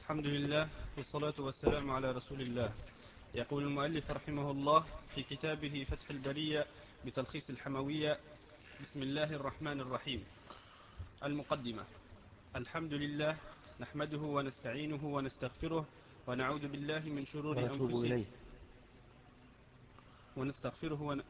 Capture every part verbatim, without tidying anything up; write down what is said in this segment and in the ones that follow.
الحمد لله والصلاة والسلام على رسول الله. يقول المؤلف رحمه الله في كتابه فتح البرية بتلخيص الحموية: بسم الله الرحمن الرحيم. المقدمة. الحمد لله نحمده ونستعينه ونستغفره ونعوذ بالله من شرور ونتوب أنفسنا إليه ونستغفره ون...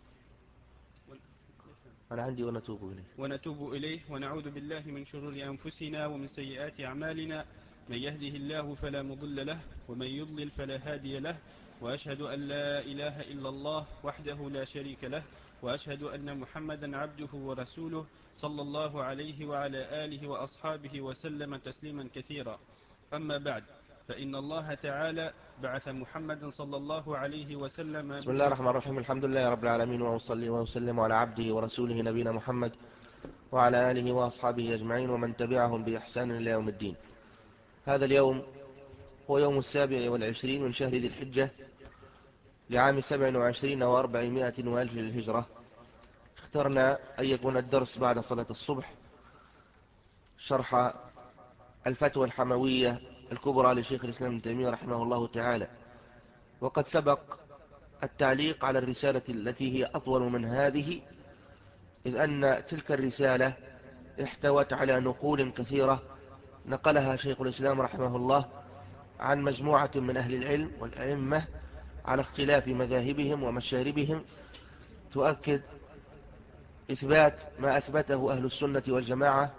أنا عندي ونتوب إليه ونتوب إليه ونعوذ بالله من شرور أنفسنا ومن سيئات أعمالنا. من يهده الله فلا مضل له ومن يضلل فلا هادي له، وأشهد أن لا إله إلا الله وحده لا شريك له، وأشهد أن محمدا عبده ورسوله صلى الله عليه وعلى آله وأصحابه وسلم تسليما كثيرا. أما بعد، فإن الله تعالى بعث محمدا صلى الله عليه وسلم بسم الله الرحمن الرحيم. الحمد لله رب العالمين، وأصلي وأسلم على عبده ورسوله نبينا محمد وعلى آله وأصحابه أجمعين ومن تبعهم بإحسان إلى يوم الدين. هذا اليوم هو يوم السابع والعشرين من شهر ذي الحجة لعام سبع وعشرين وأربعمائة وألف للهجرة. اخترنا أن يكون الدرس بعد صلاة الصبح، شرح الفتوى الحموية الكبرى لشيخ الإسلام ابن تيمية رحمه الله تعالى. وقد سبق التعليق على الرسالة التي هي أطول من هذه، إذ أن تلك الرسالة احتوت على نقول كثيرة نقلها شيخ الإسلام رحمه الله عن مجموعة من أهل العلم والأئمة على اختلاف مذاهبهم ومشاربهم، تؤكد إثبات ما أثبته أهل السنة والجماعة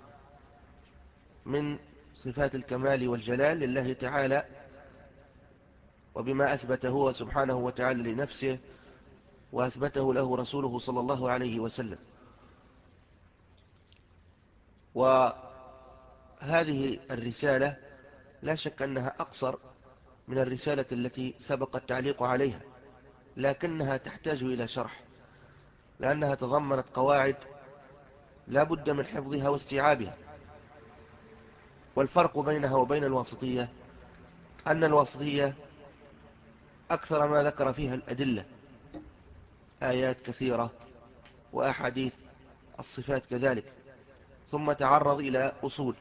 من صفات الكمال والجلال لله تعالى، وبما أثبته هو سبحانه وتعالى لنفسه وأثبته له رسوله صلى الله عليه وسلم. وهذه الرسالة لا شك أنها أقصر من الرسالة التي سبق التعليق عليها، لكنها تحتاج إلى شرح، لأنها تضمنت قواعد لا بد من حفظها واستيعابها. والفرق بينها وبين الواسطية أن الواسطية أكثر ما ذكر فيها الأدلة، آيات كثيرة وأحاديث الصفات كذلك، ثم تعرض إلى أصول.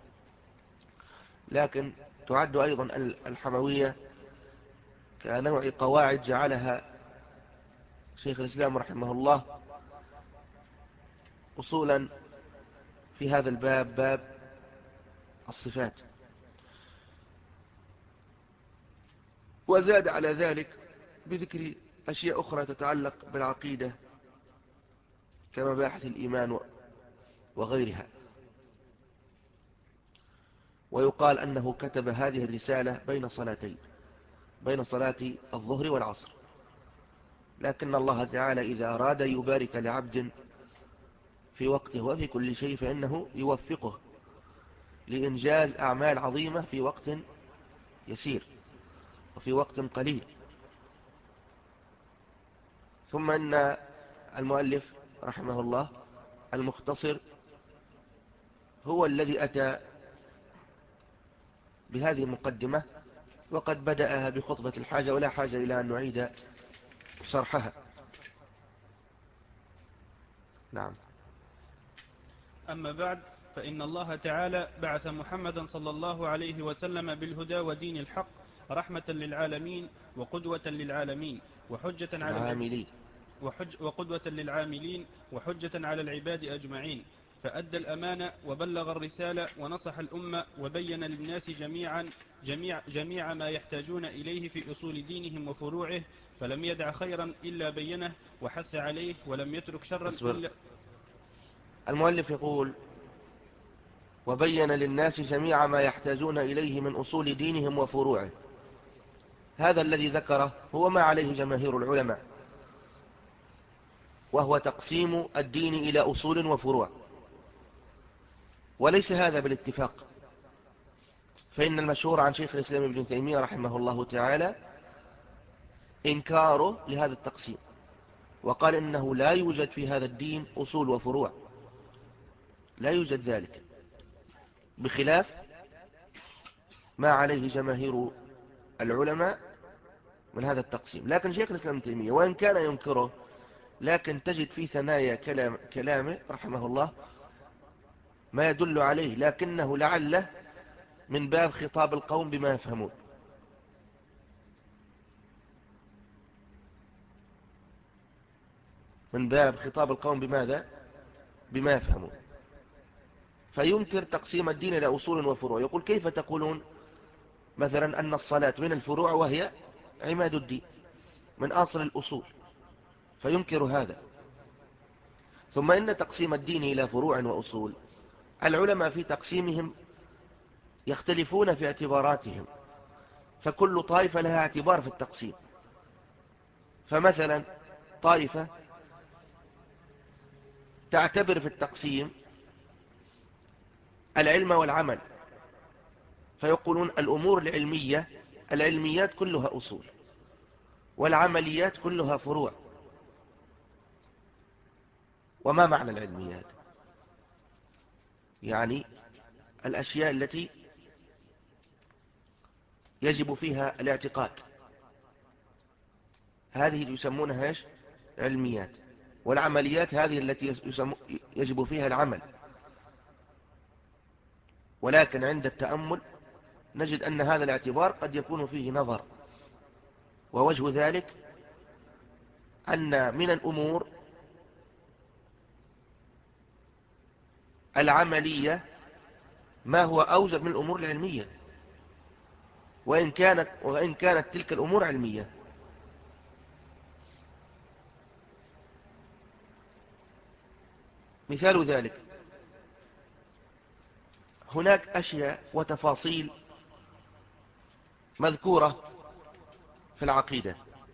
لكن تعد أيضا الحموية كنوع قواعد جعلها شيخ الإسلام رحمه الله أصولا في هذا الباب، باب الصفات. وزاد على ذلك بذكر أشياء أخرى تتعلق بالعقيدة كمباحث الإيمان وغيرها. ويقال أنه كتب هذه الرسالة بين صلاتين، بين صلاة الظهر والعصر، لكن الله تعالى إذا أراد يبارك لعبد في وقته وفي كل شيء فإنه يوفقه لإنجاز أعمال عظيمة في وقت يسير وفي وقت قليل. ثم أن المؤلف رحمه الله المختصر هو الذي أتى بهذه المقدمة، وقد بدأها بخطبة الحاجة ولا حاجة إلى أن نعيد شرحها. نعم. أما بعد، فإن الله تعالى بعث محمدا صلى الله عليه وسلم بالهدى ودين الحق رحمة للعالمين وقدوة للعالمين وحجة على العالمين وحج وقدوة للعاملين وحجة على العباد أجمعين، فأدى الأمانة وبلغ الرسالة ونصح الأمة وبين للناس جميعا جميع, جميع ما يحتاجون إليه في أصول دينهم وفروعه، فلم يدع خيرا إلا بينه وحث عليه، ولم يترك شرا أصبر. إلا. المؤلف يقول: وبين للناس جميع ما يحتاجون إليه من أصول دينهم وفروعه. هذا الذي ذكره هو ما عليه جماهير العلماء، وهو تقسيم الدين إلى أصول وفروع، وليس هذا بالاتفاق، فإن المشهور عن شيخ الإسلام ابن تيمية رحمه الله تعالى إنكاره لهذا التقسيم، وقال إنه لا يوجد في هذا الدين أصول وفروع، لا يوجد ذلك، بخلاف ما عليه جماهير العلماء من هذا التقسيم. لكن شيخ الإسلام ابن تيمية وإن كان ينكره، لكن تجد في ثنايا كلام كلامه رحمه الله ما يدل عليه، لكنه لعله من باب خطاب القوم بما يفهمون. من باب خطاب القوم بماذا؟ بما يفهمون. فينكر تقسيم الدين إلى أصول وفروع، يقول كيف تقولون مثلا أن الصلاة من الفروع وهي عماد الدين من أصل الأصول، فينكر هذا. ثم إن تقسيم الدين إلى فروع وأصول العلماء في تقسيمهم يختلفون في اعتباراتهم، فكل طائفة لها اعتبار في التقسيم. فمثلا طائفة تعتبر في التقسيم العلم والعمل، فيقولون الأمور العلمية العلميات كلها أصول، والعمليات كلها فروع. وما معنى العلميات؟ يعني الأشياء التي يجب فيها الاعتقاد، هذه يسمونها ايش؟ علميات. والعمليات هذه التي يجب فيها العمل. ولكن عند التأمل نجد أن هذا الاعتبار قد يكون فيه نظر، ووجه ذلك أن من الأمور العملية ما هو أوجب من الأمور العلمية، وإن كانت, وإن كانت تلك الأمور علمية. مثال ذلك هناك أشياء وتفاصيل مذكورة في العقيدة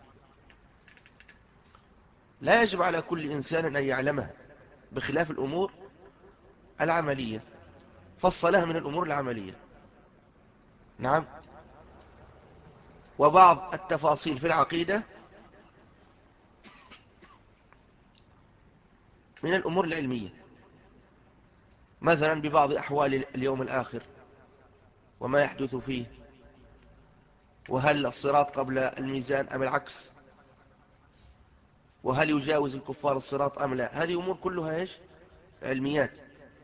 لا يجب على كل إنسان أن يعلمها، بخلاف الأمور العملية، فالصلاة من الأمور العملية. نعم. وبعض التفاصيل في العقيدة من الأمور العلمية، مثلا ببعض أحوال اليوم الآخر وما يحدث فيه، وهل الصراط قبل الميزان أم العكس، وهل يجاوز الكفار الصراط أم لا. هذه أمور كلها إيش؟ علميات.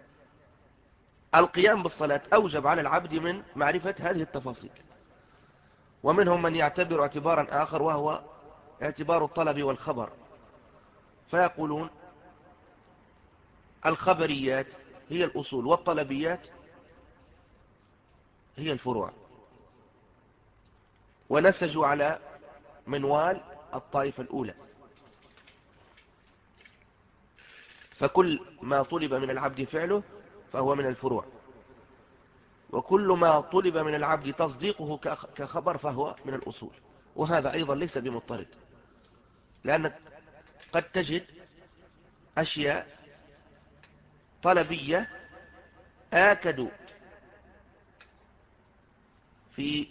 القيام بالصلاة أوجب على العبد من معرفة هذه التفاصيل. ومنهم من يعتبر اعتبارا آخر، وهو اعتبار الطلب والخبر، فيقولون الخبريات هي الأصول والطلبيات هي الفروع، ونسجوا على منوال الطائفة الأولى. فكل ما طلب من العبد فعله فهو من الفروع، وكل ما طلب من العبد تصديقه كخبر فهو من الأصول. وهذا أيضا ليس بمضطرد، لأنك قد تجد أشياء طلبية آكدوا في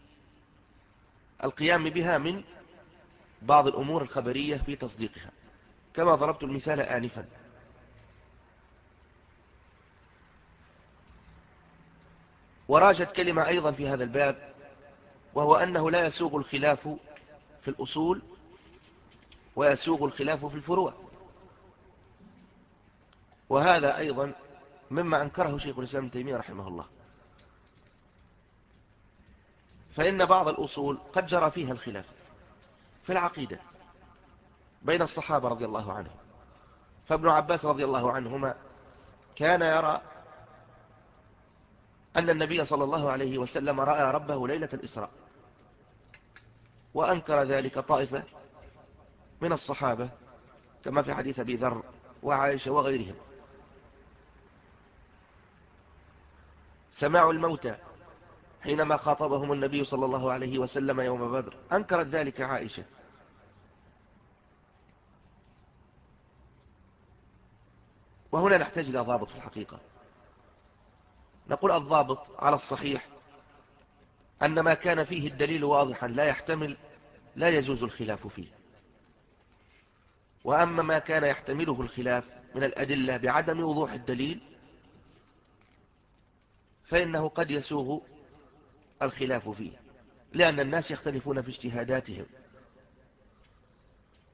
القيام بها من بعض الأمور الخبرية في تصديقها، كما ضربت المثال آنفا. وراجت كلمة أيضا في هذا الباب، وهو أنه لا يسوغ الخلاف في الأصول ويسوغ الخلاف في الفروع. وهذا أيضا مما أنكره شيخ الإسلام ابن تيمية رحمه الله، فإن بعض الأصول قد جرى فيها الخلاف في العقيدة بين الصحابة رضي الله عنهم. فابن عباس رضي الله عنهما كان يرى أن النبي صلى الله عليه وسلم رأى ربه ليلة الإسراء، وأنكر ذلك طائفة من الصحابة كما في حديث أبي ذر وعائشة وغيرهم. سماع الموتى حينما خاطبهم النبي صلى الله عليه وسلم يوم بدر، أنكرت ذلك عائشة. وهنا نحتاج إلى ضابط في الحقيقة. نقول الضابط على الصحيح أن ما كان فيه الدليل واضحا لا يحتمل لا يجوز الخلاف فيه، وأما ما كان يحتمله الخلاف من الأدلة بعدم وضوح الدليل فإنه قد يسوغ الخلاف فيه، لأن الناس يختلفون في اجتهاداتهم.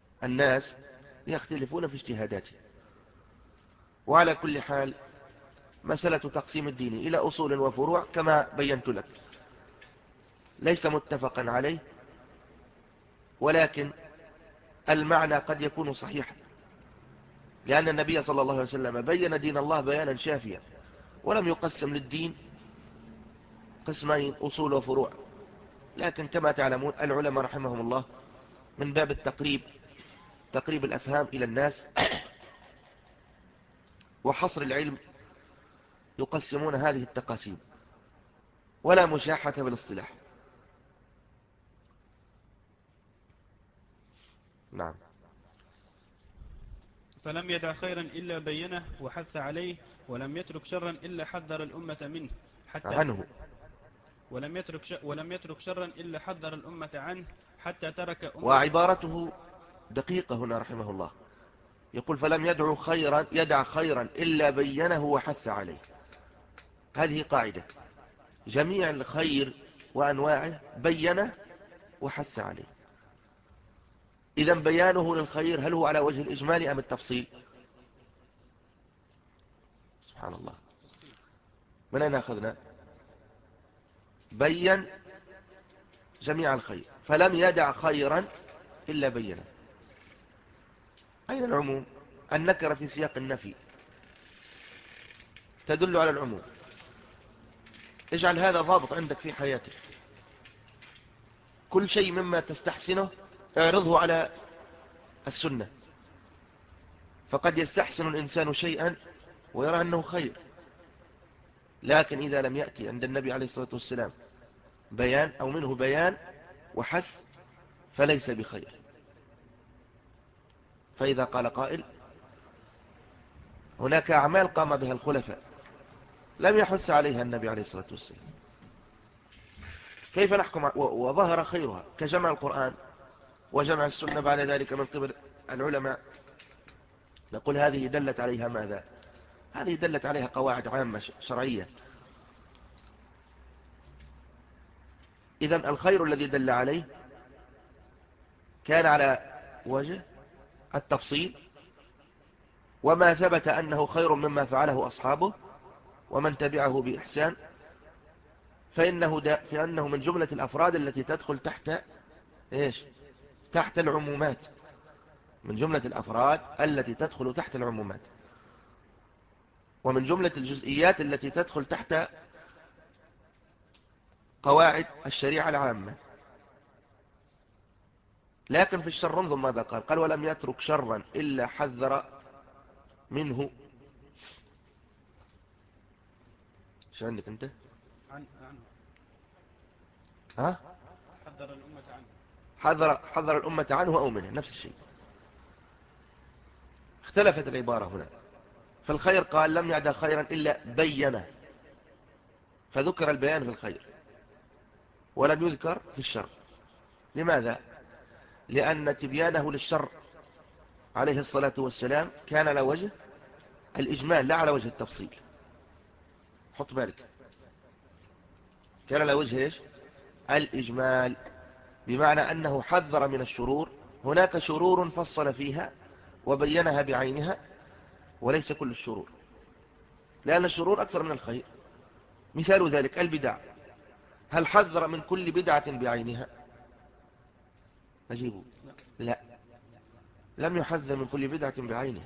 الناس يختلفون في اجتهاداتهم. وعلى كل حال مسألة تقسيم الدين إلى أصول وفروع كما بينت لك ليس متفقا عليه، ولكن المعنى قد يكون صحيحا، لأن النبي صلى الله عليه وسلم بين دين الله بيانا شافيا، ولم يقسم للدين قسمين أصول وفروع. لكن كما تعلمون العلماء رحمهم الله من باب التقريب تقريب الأفهام إلى الناس وحصر العلم يقسمون هذه التقاسيم، ولا مشاحة بالاصطلاح. نعم. فلم يدع خيرا إلا بينه وحث عليه، ولم يترك شرا إلا حذر الأمة منه حتى عنه ولم يترك ش... ولم يترك شرا إلا حذر الأمة عنه حتى ترك أمة. وعبارته دقيقة هنا رحمه الله، يقول فلم يدع خيرا يدع خيرا إلا بينه وحث عليه. هذه قاعدة، جميع الخير وأنواعه بينه وحث عليه. إذن بيانه للخير هل هو على وجه الإجمال أم التفصيل؟ سبحان الله، من أين أخذنا؟ بين جميع الخير، فلم يدع خيرا إلا بينه. أين العموم؟ النكرة في سياق النفي تدل على العموم. اجعل هذا ضابط عندك في حياتك، كل شيء مما تستحسنه اعرضه على السنة، فقد يستحسن الإنسان شيئا ويرى أنه خير، لكن إذا لم يأتي عند النبي عليه الصلاة والسلام بيان أو منه بيان وحث فليس بخير. فإذا قال قائل هناك أعمال قام بها الخلفاء لم يحث عليها النبي عليه الصلاة والسلام، كيف نحكم؟ وظهر خيرها كجمع القرآن وجمع السنة بعد ذلك من قبل العلماء، نقول هذه دلت عليها ماذا؟ هذه دلت عليها قواعد عامة شرعية. إذن الخير الذي دل عليه كان على وجه التفصيل، وما ثبت أنه خير مما فعله أصحابه ومن تبعه بإحسان فإنه, فإنه من جملة الأفراد التي تدخل تحت إيش؟ تحت العمومات، من جملة الأفراد التي تدخل تحت العمومات، ومن جملة الجزئيات التي تدخل تحت قواعد الشريعة العامة. لكن في الشر انظر ماذا قال، قال ولم يترك شرا إلا حذر منه. شو عندك أنت؟ عن... عنه. ها؟ حذر الأمة عنه. حذر, حذر الأمة عنه أو منه، نفس الشيء. اختلفت العبارة هنا، فالخير قال لم يعد خيرا إلا بينه، فذكر البيان في الخير ولم يذكر في الشر. لماذا؟ لأن تبيانه للشر عليه الصلاة والسلام كان على وجه الإجمال لا على وجه التفصيل. حط بالك، كان على وجه إيش؟ الإجمال، بمعنى أنه حذر من الشرور. هناك شرور فصل فيها وبينها بعينها، وليس كل الشرور، لأن الشرور أكثر من الخير. مثال ذلك البدع، هل حذر من كل بدعة بعينها؟ أجيبوا لا، لم يحذر من كل بدعة بعينها،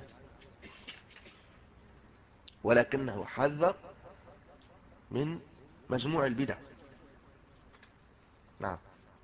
ولكنه حذر من مجموع البدع. نعم.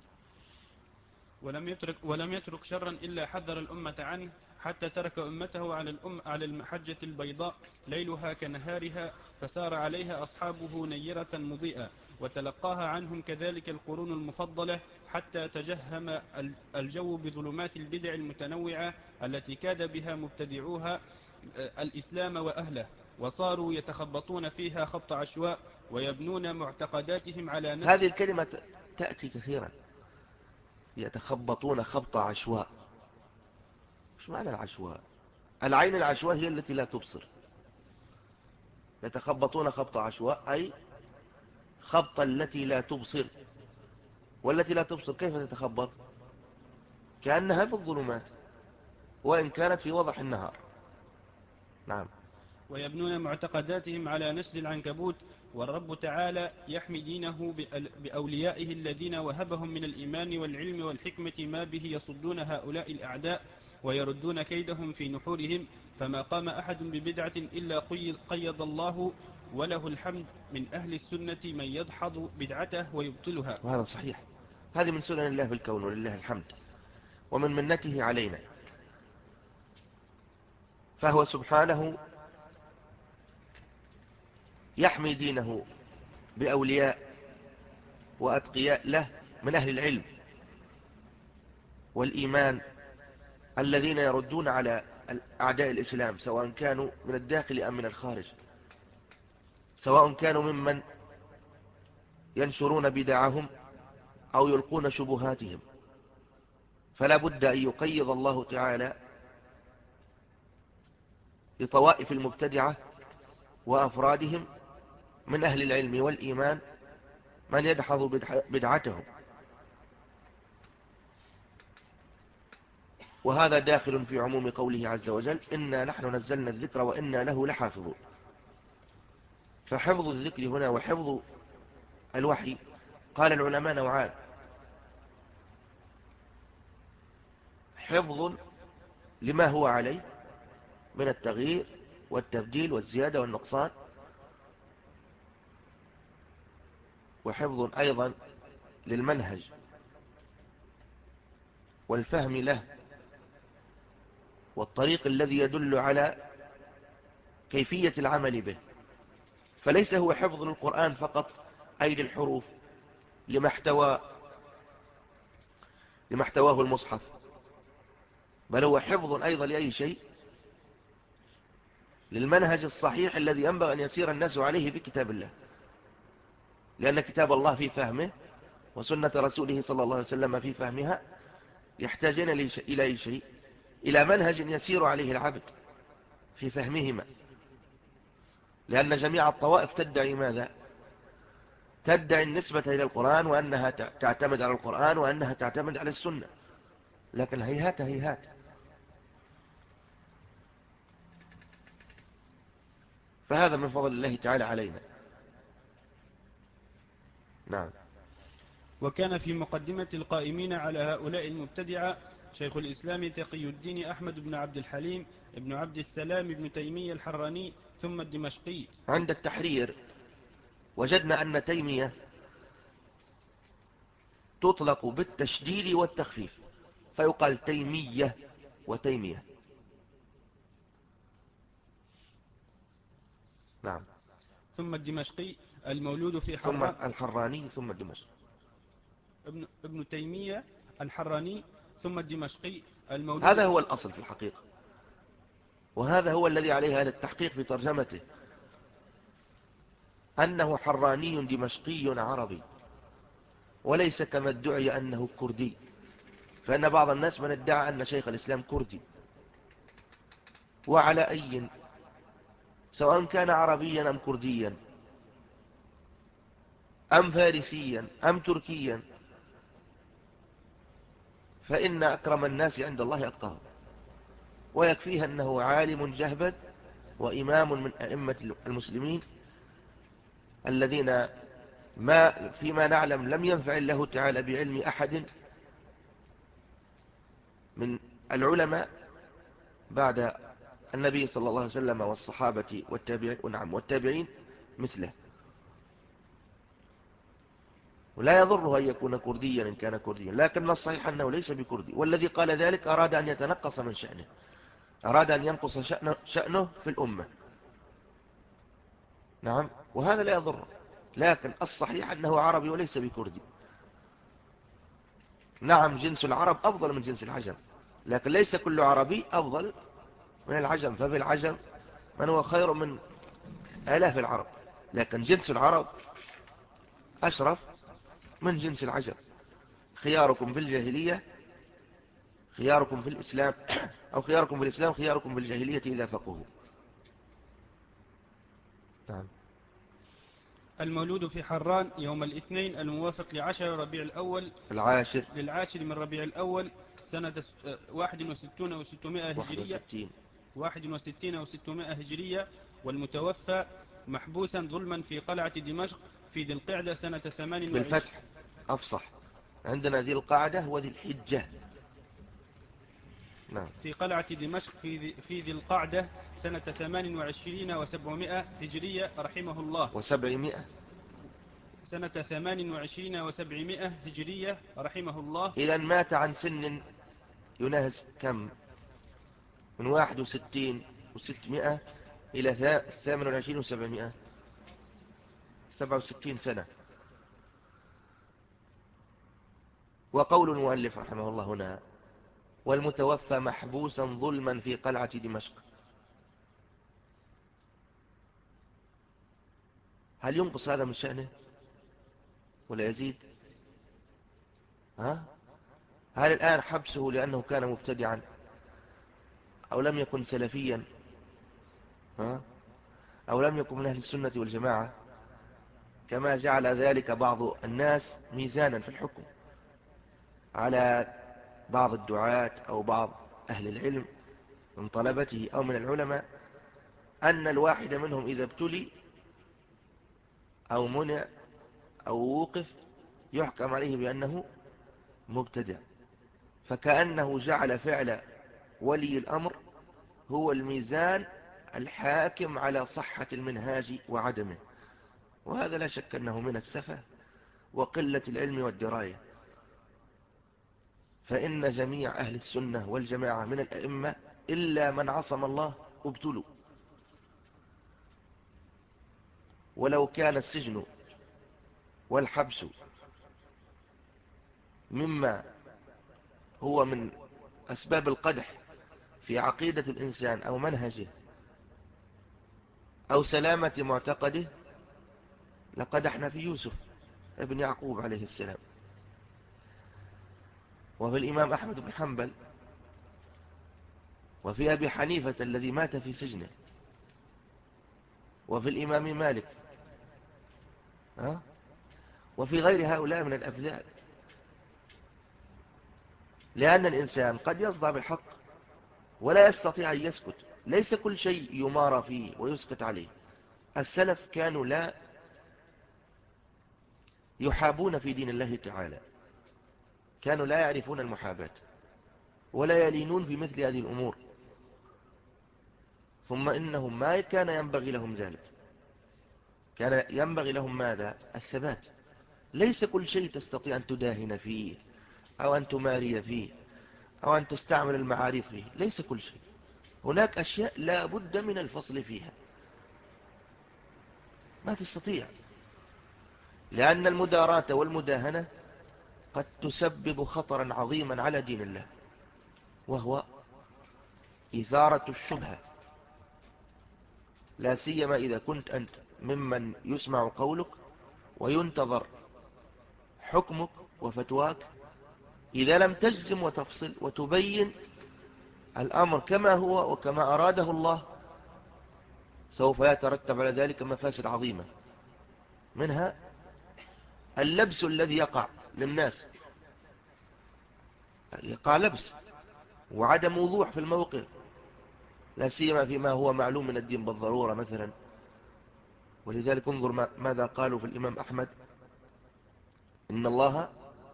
ولم يترك ولم يترك شرا إلا حذر الأمة عنه حتى ترك أمته على الأم على المحجة البيضاء ليلها كنهارها، فسار عليها أصحابه نيرة مضيئة، وتلقاها عنهم كذلك القرون المفضلة، حتى تجهم الجو بظلمات البدع المتنوعة التي كاد بها مبتدعوها الإسلام وأهله، وصاروا يتخبطون فيها خبط عشواء ويبنون معتقداتهم على نفس. هذه الكلمة تأتي كثيرا، يتخبطون خبط عشواء. مش معنى العشواء؟ العين العشواء هي التي لا تبصر. يتخبطون خبط عشواء أي خبط التي لا تبصر، والتي لا تبصر كيف تتخبط؟ كأنها في الظلمات وإن كانت في وضح النهار. نعم. ويبنون معتقداتهم على نسج العنكبوت. والرب تعالى يحمي دينه بأوليائه الذين وهبهم من الإيمان والعلم والحكمة ما به يصدون هؤلاء الأعداء ويردون كيدهم في نحورهم. فما قام أحد ببدعة إلا قيض الله وله الحمد من أهل السنة من يدحض بدعته ويبطلها. وهذا صحيح، هذه من سنن الله في الكون ولله الحمد ومن منته علينا. فهو سبحانه يحمي دينه بأولياء وأتقياء له من أهل العلم والإيمان الذين يردون على أعداء الإسلام، سواء كانوا من الداخل أم من الخارج، سواء كانوا ممن ينشرون بدعهم أو يلقون شبهاتهم. فلا بد أن يقيض الله تعالى لطوائف المبتدعة وأفرادهم من أهل العلم والإيمان من يدحض بدعتهم. وهذا داخل في عموم قوله عز وجل: إنا نحن نزلنا الذكر وإنا له لحافظون. فحفظ الذكر هنا وحفظ الوحي قال العلماء نوعان: حفظ لما هو عليه من التغيير والتبديل والزيادة والنقصان، وحفظ أيضا للمنهج والفهم له والطريق الذي يدل على كيفية العمل به. فليس هو حفظ القرآن فقط أي للحروف لما احتوى لما احتواه المصحف، بل هو حفظ أيضا لأي شيء للمنهج الصحيح الذي ينبغي أن يسير الناس عليه في كتاب الله، لأن كتاب الله في فهمه وسنة رسوله صلى الله عليه وسلم في فهمها يحتاجون إلى أي شيء؟ إلى منهج يسير عليه العبد في فهمهما. لأن جميع الطوائف تدعي ماذا؟ تدعي النسبة إلى القرآن وأنها تعتمد على القرآن وأنها تعتمد على السنة، لكن هيهات هيهات. فهذا من فضل الله تعالى علينا. نعم. وكان في مقدمة القائمين على هؤلاء المبتدعة شيخ الإسلام تقي الدين أحمد بن عبد الحليم ابن عبد السلام ابن تيمية الحراني ثم الدمشقي. عند التحرير وجدنا أن تيمية تطلق بالتشديد والتخفيف، فيقال تيمية وتيمية. نعم. ثم الدمشقي المولود في ثم حران الحراني ثم الدمشقي. ابن, ابن تيمية الحراني ثم الدمشقي المولود. هذا هو الأصل في الحقيقة، وهذا هو الذي عليه أهل التحقيق في ترجمته، أنه حراني دمشقي عربي، وليس كما ادعي أنه كردي. فإن بعض الناس من ادعى أن شيخ الإسلام كردي. وعلى أي سواء كان عربيا أم كرديا أم فارسيا أم تركيا، فإن أكرم الناس عند الله أتقاهم، ويكفيه أنه عالم جهبذ وإمام من أئمة المسلمين الذين ما فيما نعلم لم ينفع الله تعالى بعلم أحد من العلماء بعد النبي صلى الله عليه وسلم والصحابة والتابعين ونعم والتابعين مثله. ولا يضره أن يكون كرديا إن كان كرديا، لكن الصحيح أنه ليس بكردي، والذي قال ذلك أراد أن يتنقص من شأنه، أراد أن ينقص شأنه, شأنه في الأمة. نعم، وهذا لا يضره، لكن الصحيح أنه عربي وليس بكردي. نعم، جنس العرب أفضل من جنس العجم، لكن ليس كل عربي أفضل من العجم، ففي العجم من هو خير من آلاف العرب، لكن جنس العرب أشرف من جنس العجم. خياركم في الجاهلية خياركم في الإسلام، أو خياركم في الإسلام خياركم في الجاهلية إذا فقهوا. نعم. المولود في حران يوم الاثنين الموافق لعشر ربيع الأول العاشر للعاشر من ربيع الأول سنة واحد وستون وستمائة هجرية واحد وستين واحد وستين وستمائة هجرية، والمتوفى محبوسا ظلما في قلعة دمشق في ذي القعدة سنة ثمان وعشرين. بالفتح أفصح، عندنا ذي القعدة وذي الحجة. نعم. في قلعة دمشق في ذي, في ذي القعدة سنة ثمان وعشرين وسبعمائة هجرية رحمه الله. وسبعمائة سنة ثمان وعشرين وسبعمائة هجرية رحمه الله. إذا مات عن سن يناهز كم؟ من واحد وستين وستمائة إلى ثمان وعشرين وسبعمائة، سبعة وستين سنة. وقول المؤلف رحمه الله هنا: والمتوفى محبوسا ظلما في قلعة دمشق. هل ينقص هذا من شأنه ولا يزيد؟ ها؟ هل الآن حبسه لأنه كان مبتدعا أو لم يكن سلفيا، ها؟ أو لم يكن من أهل السنة والجماعة، كما جعل ذلك بعض الناس ميزانا في الحكم على بعض الدعاة أو بعض أهل العلم من طلبته أو من العلماء، أن الواحد منهم إذا ابتلي أو منع أو وقف يحكم عليه بأنه مبتدع، فكأنه جعل فعل ولي الأمر هو الميزان الحاكم على صحة المنهاج وعدمه، وهذا لا شك أنه من السفة وقلة العلم والدراية. فإن جميع أهل السنة والجماعة من الأئمة إلا من عصم الله ابتلوا، ولو كان السجن والحبس مما هو من أسباب القدح في عقيدة الإنسان أو منهجه أو سلامة معتقده لقدحنا في يوسف ابن يعقوب عليه السلام، وفي الإمام أحمد بن حنبل، وفي أبي حنيفة الذي مات في سجنه، وفي الإمام مالك، ها؟ وفي غير هؤلاء من الأفذال. لأن الإنسان قد يصدع بالحق ولا يستطيع أن يسكت، ليس كل شيء يمارى فيه ويسكت عليه. السلف كانوا لا يحابون في دين الله تعالى، كانوا لا يعرفون المحاباة ولا يلينون في مثل هذه الأمور، ثم إنهم ما كان ينبغي لهم ذلك، كان ينبغي لهم ماذا؟ الثبات. ليس كل شيء تستطيع أن تداهن فيه أو أن تماري فيه أو أن تستعمل المعارف فيه، ليس كل شيء. هناك أشياء لا بد من الفصل فيها، ما تستطيع، لأن المداراة والمداهنة قد تسبب خطرا عظيما على دين الله، وهو إثارة الشبهة، لا سيما إذا كنت أنت ممن يسمع قولك وينتظر حكمك وفتواك. إذا لم تجزم وتفصل وتبين الأمر كما هو وكما أراده الله، سوف يترتب على ذلك مفاسد عظيمة، منها اللبس الذي يقع للناس، يقع لبس وعدم وضوح في الموقف، لا سيما فيما هو معلوم من الدين بالضرورة مثلا. ولذلك انظر ماذا قالوا في الإمام أحمد: إن الله،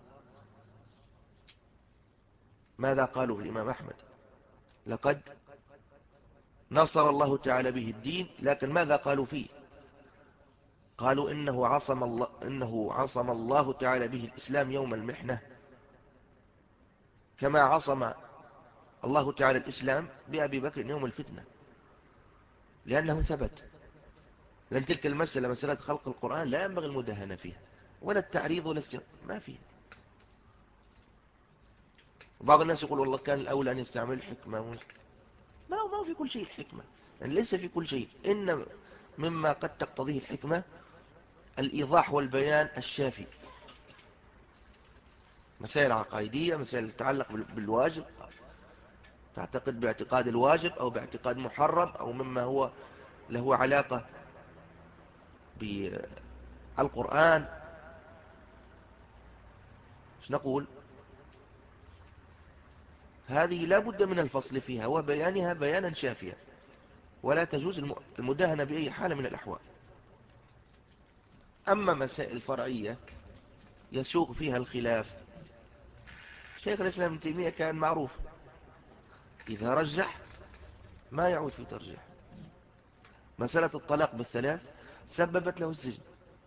ماذا قالوا في الإمام أحمد؟ لقد نصر الله تعالى به الدين، لكن ماذا قالوا فيه؟ قالوا إنه عصم الله, إنه عصم الله تعالى به الإسلام يوم المحنة، كما عصم الله تعالى الإسلام بأبي بكر يوم الفتنة، لأنه ثبت. لأن تلك المسألة، مسألة خلق القرآن، لا ينبغي المداهنة فيها ولا التعريض ولا السير، ما فيه. وبعض الناس يقول والله كان الأولى أن يستعمل الحكمة، ما هو ما في كل شيء الحكمة، يعني ليس في كل شيء. إن مما قد تقتضيه الحكمة الإيضاح والبيان الشافي، مسائل عقائدية، مسائل تتعلق بالواجب، تعتقد باعتقاد الواجب أو باعتقاد محرم أو مما هو له علاقة بالقرآن، ايش نقول؟ هذه لا بد من الفصل فيها وبيانها بيانا شافيا. ولا تجوز المداهنة بأي حال من الأحوال. أما مسائل فرعية يسوق فيها الخلاف، شيخ الإسلام ابن تيمية كان معروف إذا رجح ما يعود في ترجيح. مسألة الطلاق بالثلاث سببت له السجن،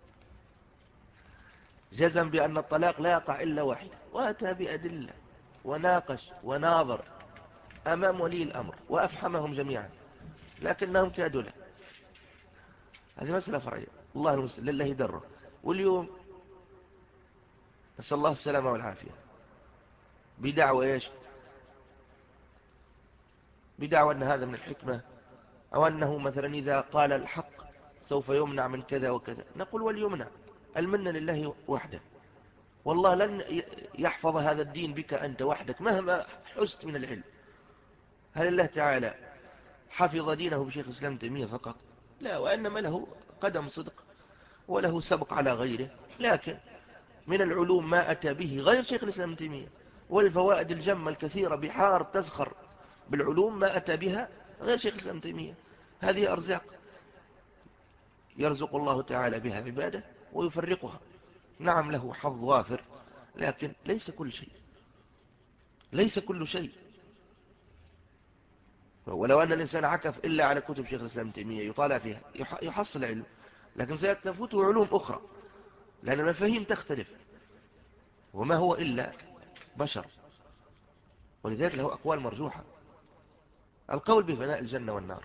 جزم بأن الطلاق لا يقع إلا واحد، وأتى بأدلة وناقش وناظر أمام ولي الأمر وأفحمهم جميعا، لكنهم كادوا له. هذه مسألة فرعية، الله المسلم لله دره. واليوم نسأل الله السلامة والعافية بدعوة إيش؟ بدعوة أن هذا من الحكمة، أو أنه مثلا إذا قال الحق سوف يمنع من كذا وكذا. نقول وليمنع، المنة لله وحده، والله لن يحفظ هذا الدين بك أنت وحدك مهما حست من العلم. هل الله تعالى حفظ دينه بشيخ الإسلام تيمية فقط؟ لا، وإنما له قدم صدق وله سبق على غيره، لكن من العلوم ما أتى به غير شيخ الإسلام تيمية، والفوائد الجمة الكثيرة بحار تزخر بالعلوم ما أتى بها غير شيخ الإسلام تيمية. هذه أرزاق يرزق الله تعالى بها عباده ويفرقها. نعم له حظ وافر، لكن ليس كل شيء، ليس كل شيء. ولو أن الإنسان عكف إلا على كتب شيخ الإسلام تيمية يطالع فيها يحصل علم، لكن سيتفوته علوم أخرى، لأن المفاهيم تختلف، وما هو إلا بشر. ولذلك له أقوال مرجوحة. القول بفناء الجنة والنار،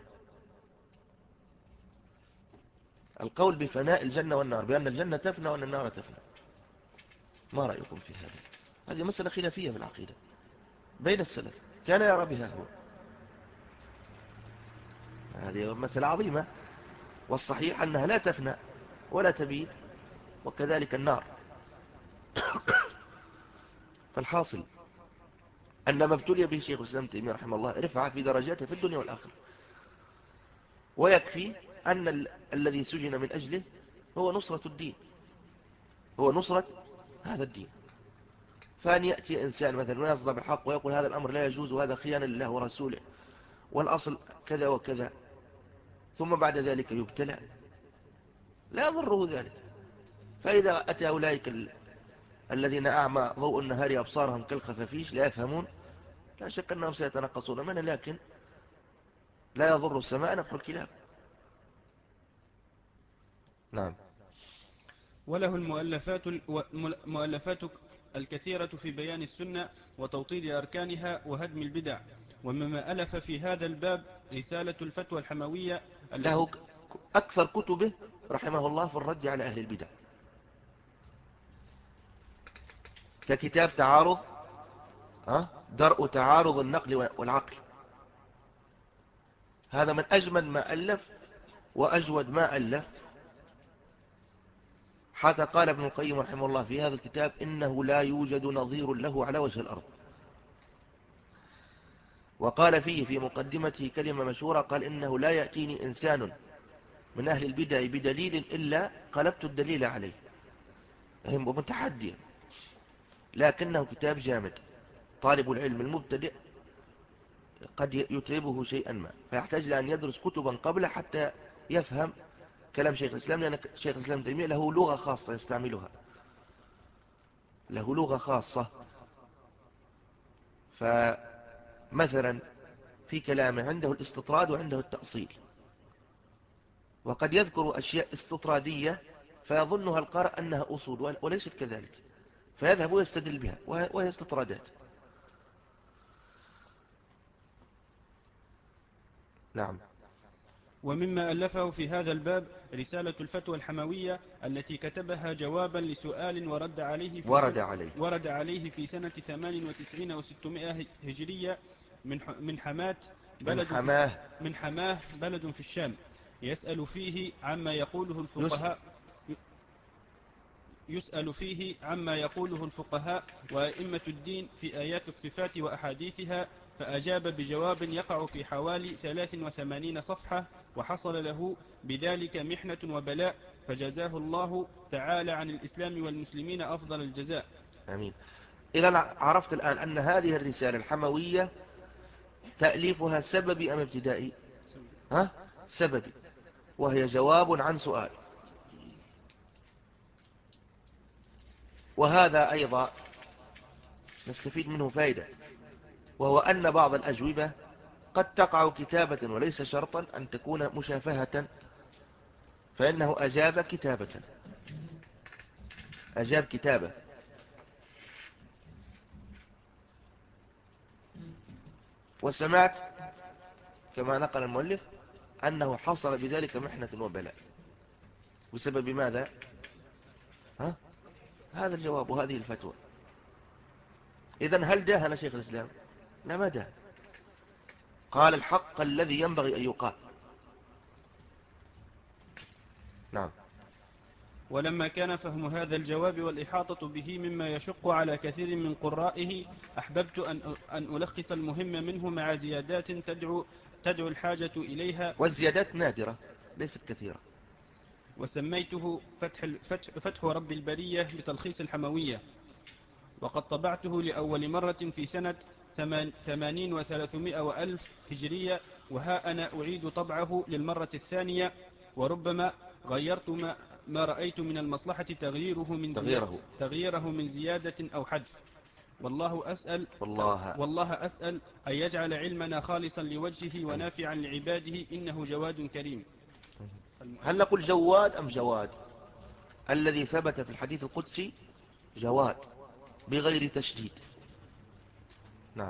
القول بفناء الجنة والنار، بأن الجنة تفنى وأن النار تفنى، ما رأيكم في هذا؟ هذه مسألة خلافية في العقيدة بين السلف، كان يرى بها هو. هذه مسألة عظيمة، والصحيح أنها لا تفنى ولا تبيد، وكذلك النار. فالحاصل أن ما ابتلي به شيخ الإسلام تيمية رحمه الله رفع في درجاته في الدنيا والآخرة. ويكفي أن ال... الذي سجن من أجله هو نصرة الدين، هو نصرة هذا الدين. فأن يأتي إنسان مثلا ويصدى بالحق ويقول هذا الأمر لا يجوز وهذا خيانة لله ورسوله والأصل كذا وكذا، ثم بعد ذلك يبتلى، لا يضره ذلك. فإذا أتى أولئك ال... الذين أعمى ضوء النهار أبصارهم كالخفافيش لا يفهمون، لا شك أنهم سيتنقصون منه، لكن لا يضر السماء نبح الكلاب. نعم. وله المؤلفات المؤلفات الكثيرة في بيان السنة وتوطيد أركانها وهدم البدع. ومما ألف في هذا الباب رسالة الفتوى الحموية التي له أكثر كتبه رحمه الله في الرد على أهل البدع، ككتاب تعارض درء تعارض النقل والعقل، هذا من أجمل ما ألف وأجود ما ألف. حتى قال ابن القيم رحمه الله في هذا الكتاب إنه لا يوجد نظير له على وجه الأرض. وقال فيه في مقدمته كلمة مشهورة، قال إنه لا يأتيني إنسان من أهل البدع بدليل إلا قلبت الدليل عليه، هم متحديا. لكنه كتاب جامد، طالب العلم المبتدئ قد يتعبه شيئا ما، فيحتاج لأن يدرس كتبا قبله حتى يفهم كلام شيخ الإسلام، لأن شيخ الإسلام تيمية له لغة خاصة يستعملها، له لغة خاصة. فمثلا في كلامه عنده الاستطراد وعنده التأصيل، وقد يذكر أشياء استطرادية فيظنها القارئ أنها أصول وليست كذلك، فيذهب ويستدل بها وهي استطرادات. نعم. ومما ألفه في هذا الباب رسالة الفتوى الحموية التي كتبها جوابا لسؤال ورد عليه في ورد سنة عليه ورد عليه في سنة ثمان وتسعين وستمائة هجرية من من حماة من بلد حماه من حماه بلد في الشام، يسأل فيه عما يقوله يسأل الفقهاء يسأل فيه عما يقوله الفقهاء وأئمة الدين في آيات الصفات وأحاديثها، فأجاب بجواب يقع في حوالي ثلاث وثمانين صفحة، وحصل له بذلك محنة وبلاء، فجزاه الله تعالى عن الإسلام والمسلمين أفضل الجزاء. آمين. إذا عرفت الآن أن هذه الرسالة الحموية تأليفها سببي أم ابتدائي؟ ها سببي، وهي جواب عن سؤال. وهذا أيضا نستفيد منه فائدة، وهو أن بعض الأجوبة قد تقع كتابة وليس شرطا أن تكون مشافهة، فإنه أجاب كتابة، أجاب كتابة. وسمعت كما نقل المؤلف أنه حصل بذلك محنة وبلاء، بسبب ماذا؟ ها؟ هذا الجواب وهذه الفتوى. إذن هل داهن شيخ الإسلام؟ لا، ما داهن، قال الحق الذي ينبغي أن يقال. نعم. ولما كان فهم هذا الجواب والإحاطة به مما يشق على كثير من قرائه، أحببت أن أن ألخص المهم منه مع زيادات تدعو تدعو الحاجة إليها، والزيادات نادرة ليست كثيرة. وسميته فتح, فتح, فتح رب البرية بتلخيص الحموية، وقد طبعته لأول مرة في سنة ثمانين وثلاثمائة وألف هجرية، وها أنا أعيد طبعه للمرة الثانية، وربما غيرت ما, ما رأيت من المصلحة تغييره من, تغييره. تغييره من زيادة أو حذف. والله أسأل والله, والله أسأل أن يجعل علمنا خالصا لوجهه ونافعا لعباده، إنه جواد كريم. هل نقول جواد أم جواد؟ الذي ثبت في الحديث القدسي جواد بغير تشديد. نعم.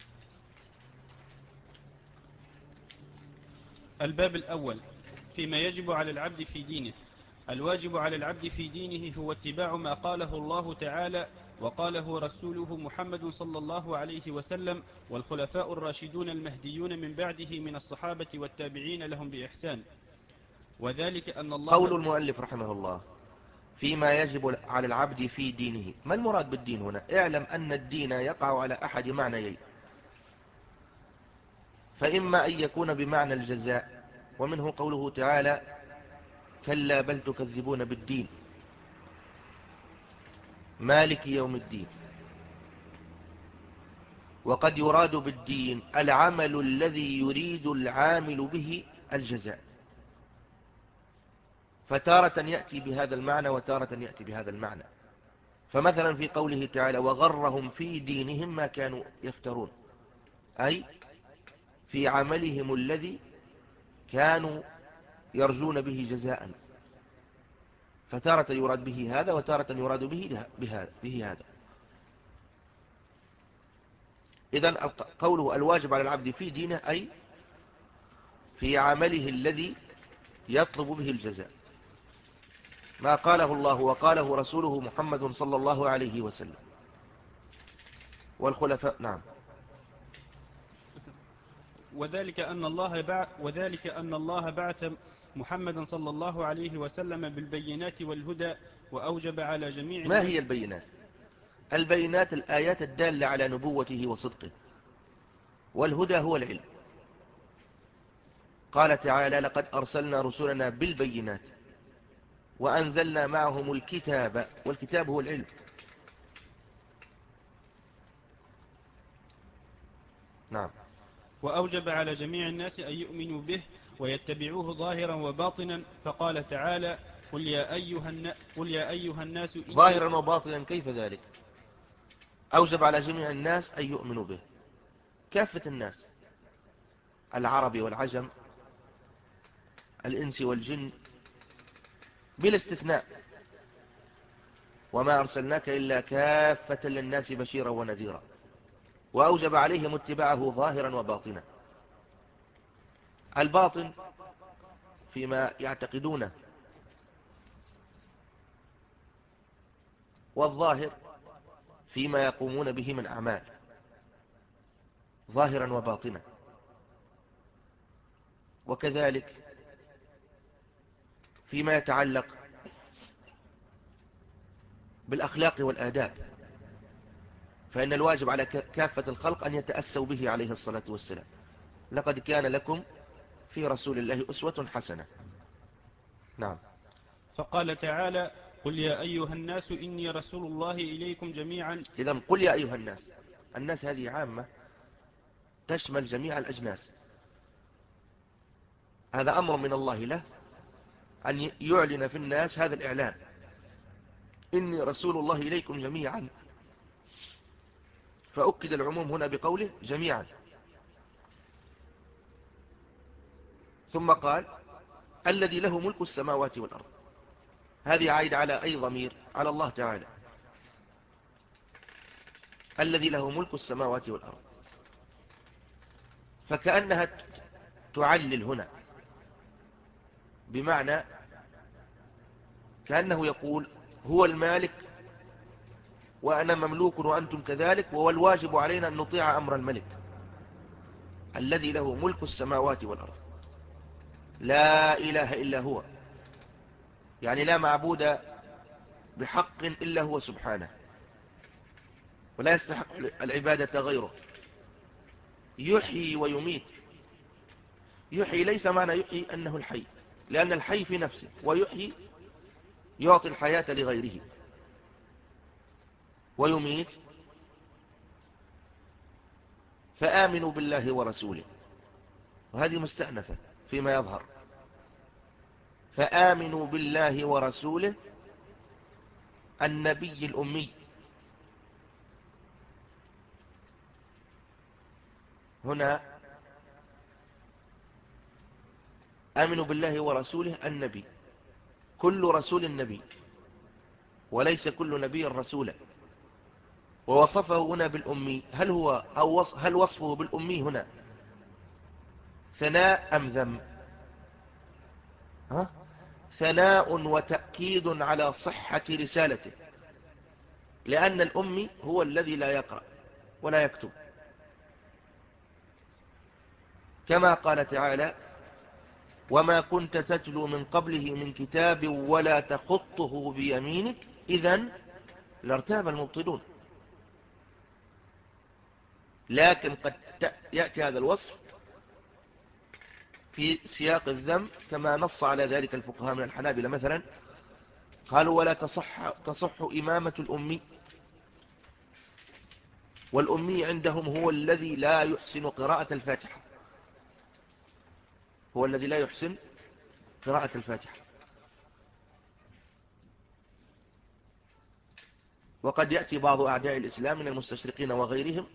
الباب الأول فيما يجب على العبد في دينه. الواجب على العبد في دينه هو اتباع ما قاله الله تعالى وقاله رسوله محمد صلى الله عليه وسلم والخلفاء الراشدون المهديون من بعده من الصحابة والتابعين لهم بإحسان. وذلك أن الله قول المؤلف رحمه الله فيما يجب على العبد في دينه، ما المراد بالدين هنا؟ اعلم أن الدين يقع على أحد معنيين، فإما أن يكون بمعنى الجزاء، ومنه قوله تعالى كلا بل تكذبون بالدين مالك يوم الدين. وقد يراد بالدين العمل الذي يريد العامل به الجزاء، فتارة يأتي بهذا المعنى وتارة يأتي بهذا المعنى. فمثلا في قوله تعالى وغرهم في دينهم ما كانوا يفترون، أي في عملهم الذي كانوا يرجون به جزاء، فتارة يراد به هذا وتارة يراد به, به هذا. إذن قوله الواجب على العبد في دينه أي في عمله الذي يطلب به الجزاء، ما قاله الله وقاله رسوله محمد صلى الله عليه وسلم والخلفاء. نعم. وذلك أن الله بعث وذلك أن الله بعث محمدا صلى الله عليه وسلم بالبينات والهدى، وأوجب على جميع. ما هي البينات؟ البينات الآيات الدالة على نبوته وصدقه، والهدى هو العلم. قال تعالى لقد أرسلنا رسلنا بالبينات وأنزلنا معهم الكتاب، والكتاب هو العلم. نعم. وأوجب على جميع الناس أن يؤمنوا به ويتبعوه ظاهرا وباطنا، فقال تعالى قل يا أيها, قل يا أيها الناس إني ظاهرا وباطنا كيف ذلك؟ أوجب على جميع الناس أن يؤمنوا به، كافة الناس، العرب والعجم، الإنس والجن بلا استثناء. وما أرسلناك إلا كافة للناس بشيرا ونذيرا. وأوجب عليهم اتباعه ظاهرا وباطنا. الباطن فيما يعتقدونه، والظاهر فيما يقومون به من أعمال، ظاهرا وباطنا. وكذلك فيما يتعلق بالأخلاق والآداب، فإن الواجب على كافة الخلق أن يتأسوا به عليه الصلاة والسلام. لقد كان لكم في رسول الله أسوة حسنة. نعم. فقال تعالى قل يا أيها الناس إني رسول الله إليكم جميعا. إذن قل يا أيها الناس، الناس هذه عامة تشمل جميع الأجناس، هذا أمر من الله له أن يعلن في الناس هذا الإعلان: إني رسول الله إليكم جميعا. فأكد العموم هنا بقوله جميعا. ثم قال: الذي له ملك السماوات والأرض. هذه عائد على أي ضمير؟ على الله تعالى. الذي له ملك السماوات والأرض، فكأنها تعلل هنا، بمعنى كأنه يقول: هو المالك وأنا مملوك وأنتم كذلك، وهو الواجب علينا أن نطيع أمر الملك الذي له ملك السماوات والأرض، لا إله إلا هو، يعني لا معبود بحق إلا هو سبحانه، ولا يستحق العبادة غيره. يحيي ويميت. يحيي ليس معنى يحيي أنه الحي، لأن الحي في نفسه، ويحيي يعطي الحياة لغيره. ويميت، فآمنوا بالله ورسوله، وهذه مستأنفة فيما يظهر. فآمنوا بالله ورسوله النبي الأمي. هنا آمنوا بالله ورسوله النبي، كل رسول نبي، وليس كل نبي رسولا. ووصفه هنا بالأمي، هل هو أو وصف هل وصفه بالأمي هنا ثناء أم ذم؟ ها؟ ثناء وتأكيد على صحة رسالته، لأن الأمي هو الذي لا يقرأ ولا يكتب، كما قال تعالى: وما كنت تتلو من قبله من كتاب ولا تخطه بيمينك إذن لارتاب المبطلون. لكن قد يأتي هذا الوصف في سياق الذم، كما نص على ذلك الفقهاء من الحنابلة مثلا، قالوا: ولا تصح, تصح إمامة الأمي. والأمي عندهم هو الذي لا يحسن قراءة الفاتحة، هو الذي لا يحسن قراءة الفاتحة. وقد يأتي بعض أعداء الإسلام من المستشرقين وغيرهم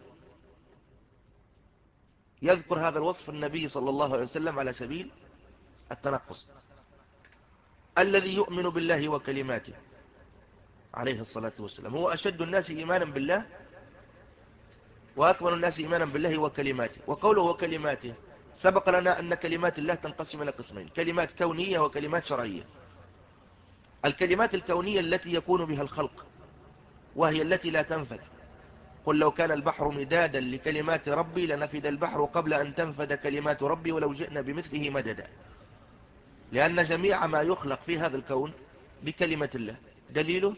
يذكر هذا الوصف النبي صلى الله عليه وسلم على سبيل التنقص: الذي يؤمن بالله وكلماته عليه الصلاة والسلام، هو أشد الناس إيمانا بالله وأكمل الناس إيمانا بالله وكلماته. وقوله وكلماته، سبق لنا أن كلمات الله تنقسم إلى قسمين: كلمات كونية وكلمات شرعية. الكلمات الكونية التي يكون بها الخلق، وهي التي لا تنفذ. قل لو كان البحر مدادا لكلمات ربي لنفد البحر قبل أن تنفد كلمات ربي ولو جئنا بمثله مددا. لأن جميع ما يخلق في هذا الكون بكلمة الله. دليله: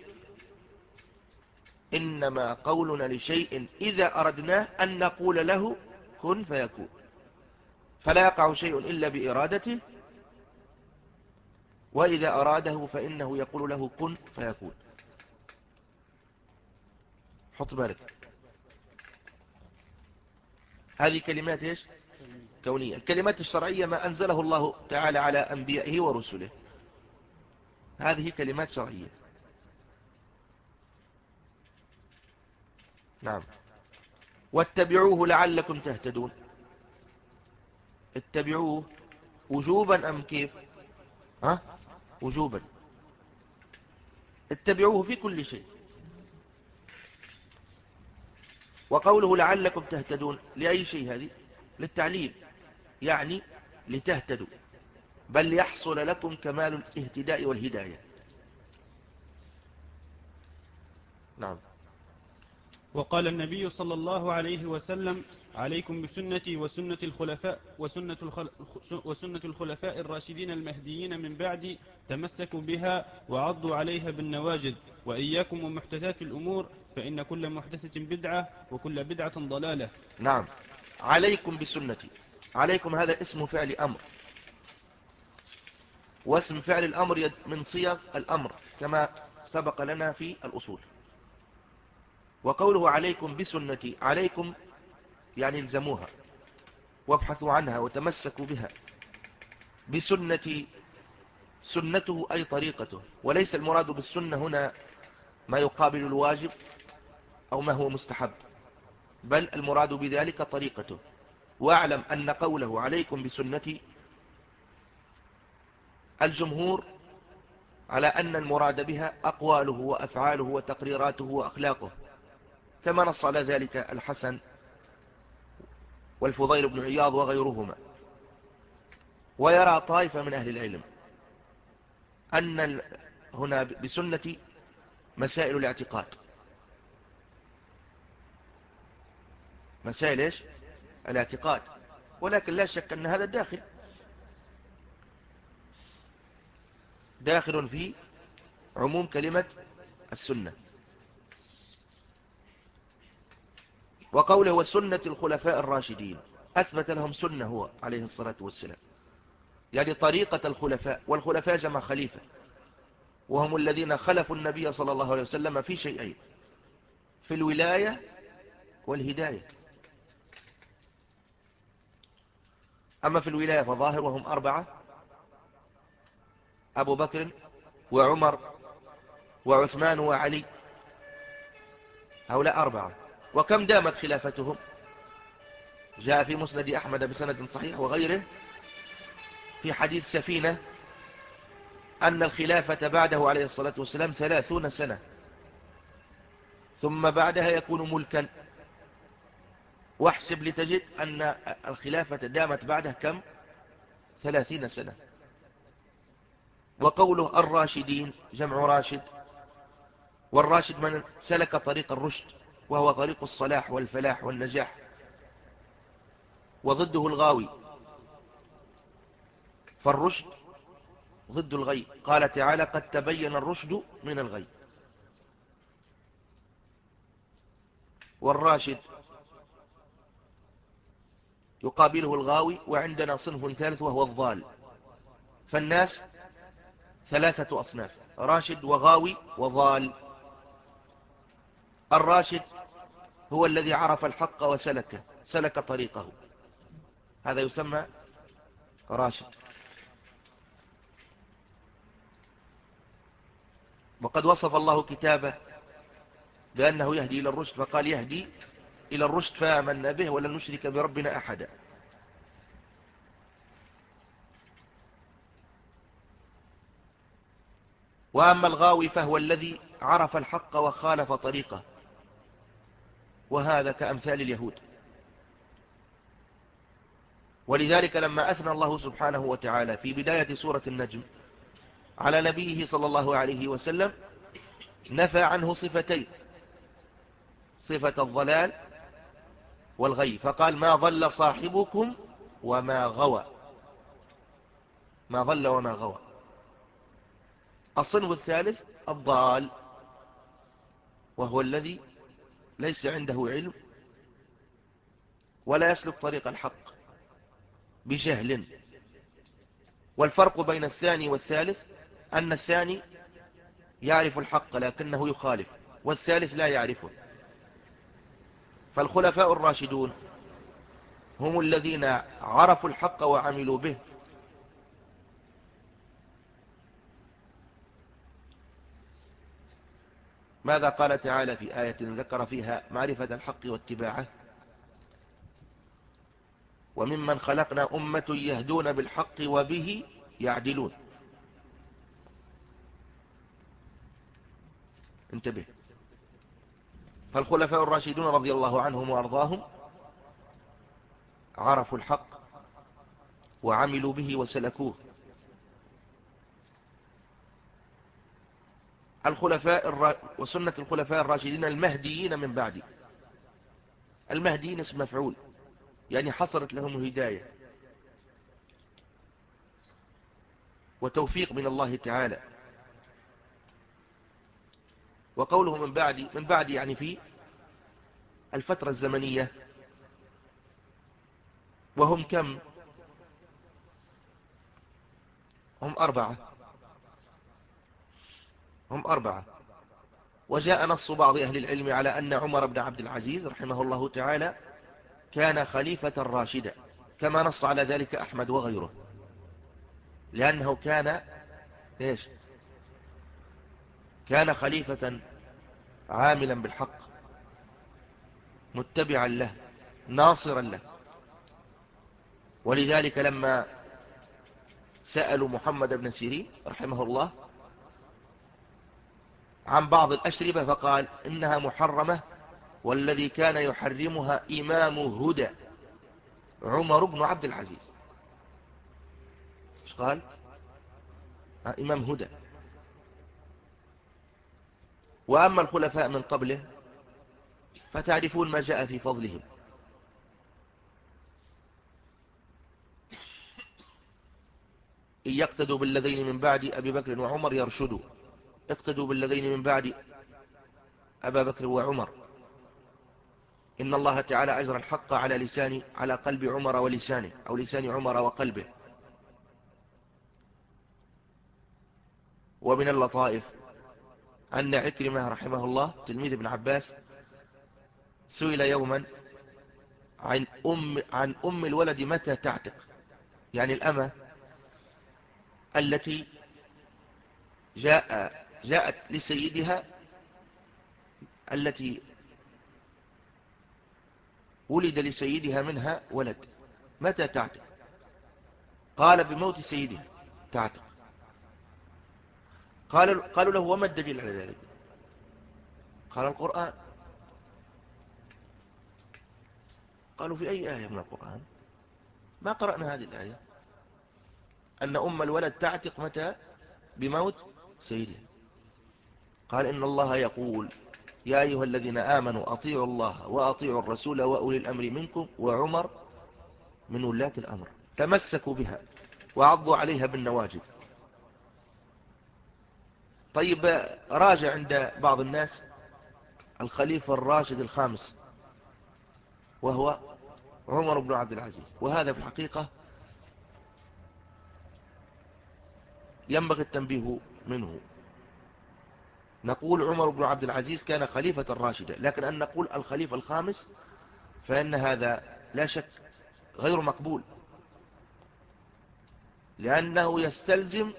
إنما قولنا لشيء إذا أردناه أن نقول له كن فيكون. فلا يقع شيء إلا بإرادته، وإذا أراده فإنه يقول له كن فيكون. حط بالك، هذه كلمات إيش؟ كونية. الكلمات الشرعية ما أنزله الله تعالى على أنبيائه ورسله، هذه كلمات شرعية. نعم. واتبعوه لعلكم تهتدون. اتبعوه وجوبا أم كيف؟ ها؟ وجوبا. اتبعوه في كل شيء. وقوله لعلكم تهتدون لأي شيء؟ هذه للتعليل، يعني لتهتدوا، بل يحصل لكم كمال الاهتداء والهداية. نعم. وقال النبي صلى الله عليه وسلم: عليكم بسنتي وسنة الخلفاء وسنة, الخل... وسنة الخلفاء الراشدين المهديين من بعدي، تمسكوا بها وعضوا عليها بالنواجذ، وإياكم ومحدثات الأمور، فإن كل محدثة بدعة وكل بدعة ضلالة. نعم. عليكم بسنتي. عليكم هذا اسم فعل أمر، واسم فعل الأمر من صيغ الأمر كما سبق لنا في الأصول. وقوله عليكم بسنتي، عليكم يعني الزموها وابحثوا عنها وتمسكوا بها. بسنة سنته أي طريقته، وليس المراد بالسنة هنا ما يقابل الواجب أو ما هو مستحب، بل المراد بذلك طريقته. واعلم أن قوله عليكم بسنتي الجمهور على أن المراد بها أقواله وأفعاله وتقريراته وأخلاقه، كما نص على ذلك الحسن والفضيل بن عياض وغيرهما. ويرى طائفة من أهل العلم أن هنا بسنة مسائل الاعتقاد، مسائل إيش؟ الاعتقاد، ولكن لا شك أن هذا داخل داخل في عموم كلمة السنة. وقوله وسنة الخلفاء الراشدين أثبت لهم سنة هو عليه الصلاة والسلام، يعني طريقة الخلفاء، والخلفاء جمع خليفة، وهم الذين خلفوا النبي صلى الله عليه وسلم في شيئين: في الولاية والهداية. أما في الولاية فظاهر، وهم أربعة: أبو بكر وعمر وعثمان وعلي، هؤلاء أربعة. وكم دامت خلافتهم؟ جاء في مسند أحمد بسند صحيح وغيره في حديث سفينة أن الخلافة بعده عليه الصلاة والسلام ثلاثون سنة، ثم بعدها يكون ملكا. واحسب لتجد أن الخلافة دامت بعده كم؟ ثلاثين سنة. وقوله الراشدين جمع راشد، والراشد من سلك طريق الرشد، وهو طريق الصلاح والفلاح والنجاح، وضده الغاوي، فالرشد ضد الغي. قال تعالى قد تبين الرشد من الغي. والراشد يقابله الغاوي، وعندنا صنف ثالث وهو الضال. فالناس ثلاثة أصناف: راشد وغاوي وضال. الراشد هو الذي عرف الحق وسلكه، سلك طريقه، هذا يسمى راشد. وقد وصف الله كتابه بأنه يهدي إلى الرشد، فقال يهدي إلى الرشد فآمنا به ولن نشرك بربنا أحدا. وأما الغاوي فهو الذي عرف الحق وخالف طريقه، وهذا كأمثال اليهود. ولذلك لما أثنى الله سبحانه وتعالى في بداية سورة النجم على نبيه صلى الله عليه وسلم نفى عنه صفتين: صفة الضلال والغي، فقال ما ضل صاحبكم وما غوى، ما ضل وما غوى. الصنف الثالث الضال، وهو الذي ليس عنده علم ولا يسلك طريق الحق بجهل. والفرق بين الثاني والثالث أن الثاني يعرف الحق لكنه يخالف، والثالث لا يعرفه. فالخلفاء الراشدون هم الذين عرفوا الحق وعملوا به. ماذا قال تعالى في آية ذكر فيها معرفة الحق واتباعه؟ وممن خلقنا أمة يهدون بالحق وبه يعدلون. انتبه. فالخلفاء الراشدون رضي الله عنهم وأرضاهم عرفوا الحق وعملوا به وسلكوه. الخلفاء الر... وسنة الخلفاء الراشدين المهديين من بعد. المهديين اسم مفعول، يعني حصلت لهم الهداية وتوفيق من الله تعالى. وقوله من بعد، من بعد يعني في الفترة الزمنية. وهم كم؟ هم أربعة، هم أربعة. وجاء نص بعض أهل العلم على أن عمر بن عبد العزيز رحمه الله تعالى كان خليفة راشدا، كما نص على ذلك أحمد وغيره. لأنه كان إيش؟ كان خليفة عاملا بالحق، متبعا له، ناصرا له. ولذلك لما سألوا محمد بن سيرين رحمه الله عن بعض الأشربة فقال إنها محرمة، والذي كان يحرمها إمام هدى عمر بن عبد العزيز. ايش قال؟ آه إمام هدى. وأما الخلفاء من قبله فتعرفون ما جاء في فضلهم. إن يقتدوا بالذين من بعد أبي بكر وعمر يرشدوا، اقتدوا بالذين من بعد أبا بكر وعمر. إن الله تعالى أجرى الحق على لسان على قلب عمر ولسانه، أو لسان عمر وقلبه. ومن اللطائف أن عكرمة رحمه الله تلميذ ابن عباس سئل يوما عن أم, عن أم الولد متى تعتق، يعني الأمة التي جاء جاءت لسيدها، التي ولد لسيدها منها ولد، متى تعتق؟ قال بموت سيدها تعتق. قالوا قالوا له وما الدليل على ذلك؟ قال القرآن. قالوا في أي آية من القرآن؟ ما قرأنا هذه الآية أن أم الولد تعتق متى؟ بموت سيدها. قال إن الله يقول يا أيها الذين آمنوا أطيعوا الله وأطيعوا الرسول وأولي الأمر منكم وعمر من ولاة الأمر، تمسكوا بها وعضوا عليها بالنواجذ. طيب راجع عند بعض الناس الخليفة الراشد الخامس وهو عمر بن عبد العزيز، وهذا في الحقيقة ينبغي التنبيه منه. نقول عمر بن عبد العزيز كان خليفة راشدا، لكن أن نقول الخليفة الخامس فإن هذا لا شك غير مقبول، لأنه يستلزم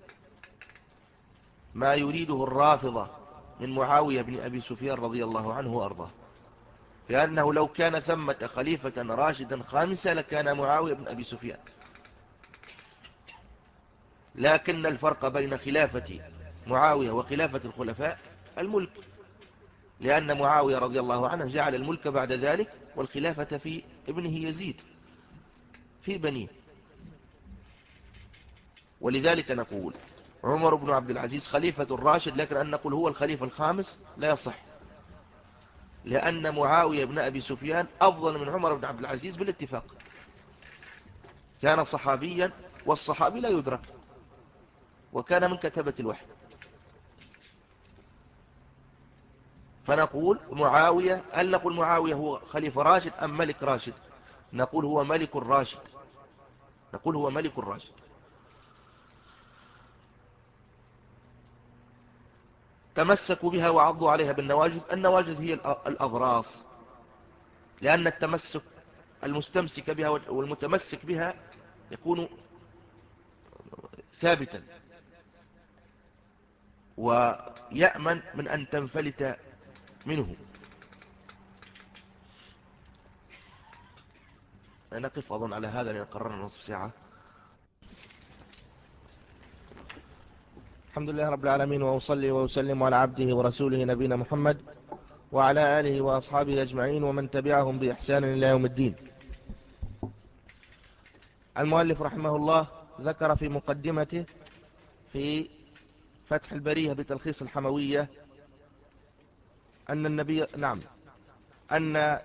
ما يريده الرافضة من معاوية بن أبي سفيان رضي الله عنه وأرضاه، لأنه لو كان ثمة خليفة راشدا خامسا لكان معاوية بن أبي سفيان. لكن الفرق بين خلافة معاوية وخلافة الخلفاء الملك، لأن معاوية رضي الله عنه جعل الملك بعد ذلك والخلافة في ابنه يزيد في بنيه. ولذلك نقول عمر بن عبد العزيز خليفة الراشد، لكن أن نقول هو الخليفة الخامس لا يصح، لأن معاوية بن أبي سفيان أفضل من عمر بن عبد العزيز بالاتفاق، كان صحابيا والصحابي لا يدرك، وكان من كتبة الوحي. فنقول معاوية، هل نقول معاوية هو خليفة راشد أم ملك راشد؟ نقول هو ملك راشد، نقول هو ملك راشد. تمسكوا بها وعضوا عليها بالنواجذ. النواجذ هي الأضراس، لأن التمسك المستمسك بها والمتمسك بها يكون ثابتا ويأمن من أن تنفلت منه. نقف أظن على هذا لأن قررنا نصف ساعة. الحمد لله رب العالمين، وأصلي وأسلم على عبده ورسوله نبينا محمد وعلى آله وأصحابه أجمعين ومن تبعهم بإحسان إلى يوم الدين. المؤلف رحمه الله ذكر في مقدمته في فتح البرية بتلخيص الحموية أن النبي نعم أن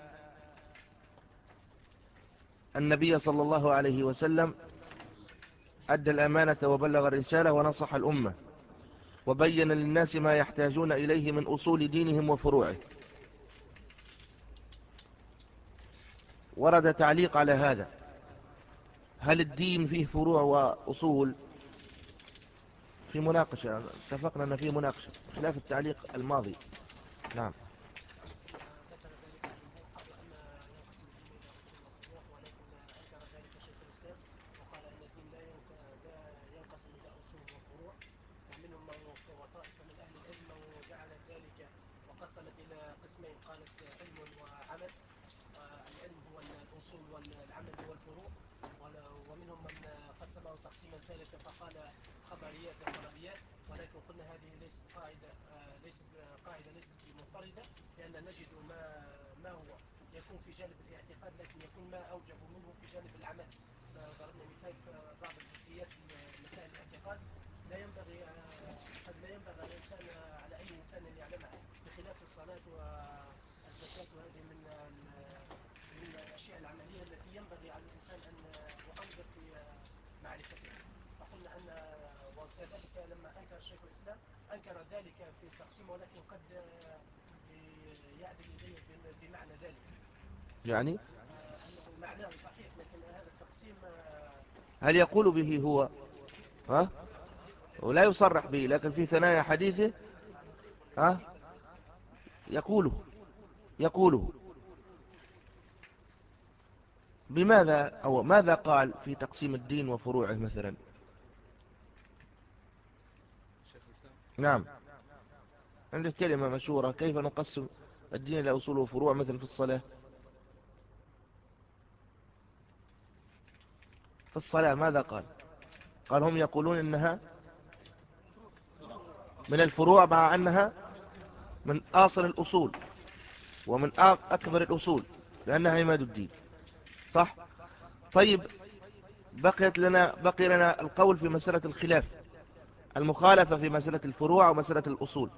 النبي صلى الله عليه وسلم أدى الأمانة وبلغ الرسالة ونصح الأمة وبين للناس ما يحتاجون إليه من أصول دينهم وفروعه. ورد تعليق على هذا: هل الدين فيه فروع وأصول؟ في مناقشة، اتفقنا أن فيه مناقشة خلاف التعليق الماضي. نعم. قسمين، قالت علم وعمل. العلم هو الأصول والعمل هو الفروع، ومنهم من قسمه تقسيما ثالثا فقال خبريات وطلبيات، ولكن قلنا هذه ليست قاعدة ليست قاعدة ليست بمنفردة، لأن نجد ما ما هو يكون في جانب الاعتقاد لكن يكون ما أوجب منه في جانب العمل. ضربنا مثال في بعض الجزئيات مسائل الاعتقاد لا ينبغي قد لا ينبغي على الإنسان على أي إنسان أن يعلمها، بخلاف الصلاة والزكاة، وهذه من من الأشياء العملية التي ينبغي على الإنسان أن يؤوجب في معرفتها. فقلنا أن وكذلك لما أنكر الشيخ الإسلام أنكر ذلك في التقسيم، ولكن قد يعدل إليه بمعنى ذلك، يعني أنه معناه صحيح، لكن هذا التقسيم هل يقول به هو ها ولا يصرح به، لكن في ثنايا حديثه ها يقوله يقوله بماذا أو ماذا قال في تقسيم الدين وفروعه مثلا؟ نعم، عندك كلمة مشهورة: كيف نقسم الدين إلى أصول وفروع، مثل في الصلاة. في الصلاة ماذا قال؟ قال هم يقولون إنها من الفروع مع أنها من أصل الأصول ومن أكبر الأصول لأنها عماد الدين، صح؟ طيب بقيت لنا بقي لنا القول في مسألة الخلاف، المخالفة في مسألة الفروع ومسألة الأصول،